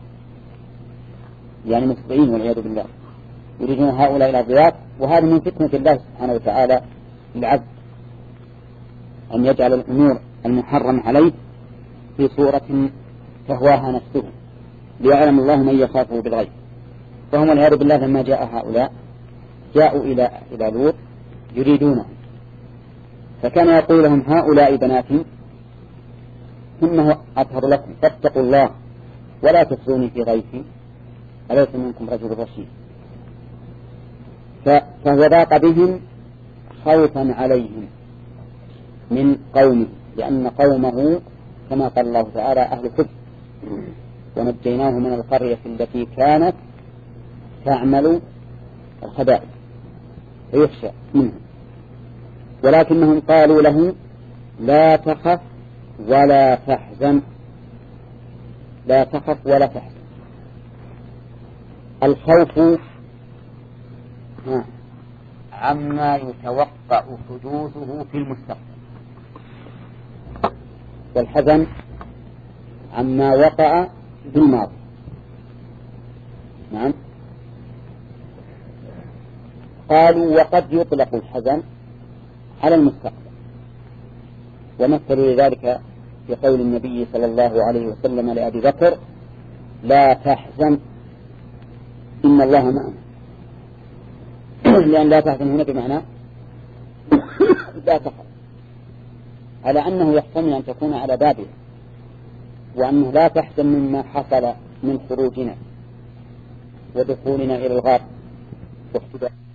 يعني مسرعين والعياذ بالله، يريدون هؤلاء الأضياف. وهذا من فتنة الله سبحانه وتعالى للعبد، أن يجعل الأمور المحرم عليه في صورة تهواها نفسه، ليعلم الله من يخافه بالغيب. فهم والعياذ بالله لما جاء هؤلاء جاءوا إلى إلى لوط يريدونه، فكان يقول لهم هؤلاء بناتي إنه أطهر لكم فاتقوا الله ولا تخزوني في غيثي أليس منكم رجل رشيد. فهو ضاق بهم خوفا عليهم من قومه، لأن قومه كما قال الله تعالى أهل كفر، ونجيناه من القرية التي كانت تعمل الخبائث فيخشى منهم، ولكنهم قالوا له لا تخف ولا تحزن، لا تخف ولا تحزن. الخوف عما يتوقع حدوثه في المستقبل، والحزن عما وقع في الماضي. نعم. قالوا وقد يطلق الحزن على المستقبل، ومثلوا لذلك في قول النبي صلى الله عليه وسلم لأبي بكر لا تحزن إن الله معنا، لأن لا تحزن هنا بمعنى لا تخف، على أنه يحتمل أن تكون على بابه، وأنه لا تحزن مما حصل من خروجنا ودخولنا إلى الغار واحتداء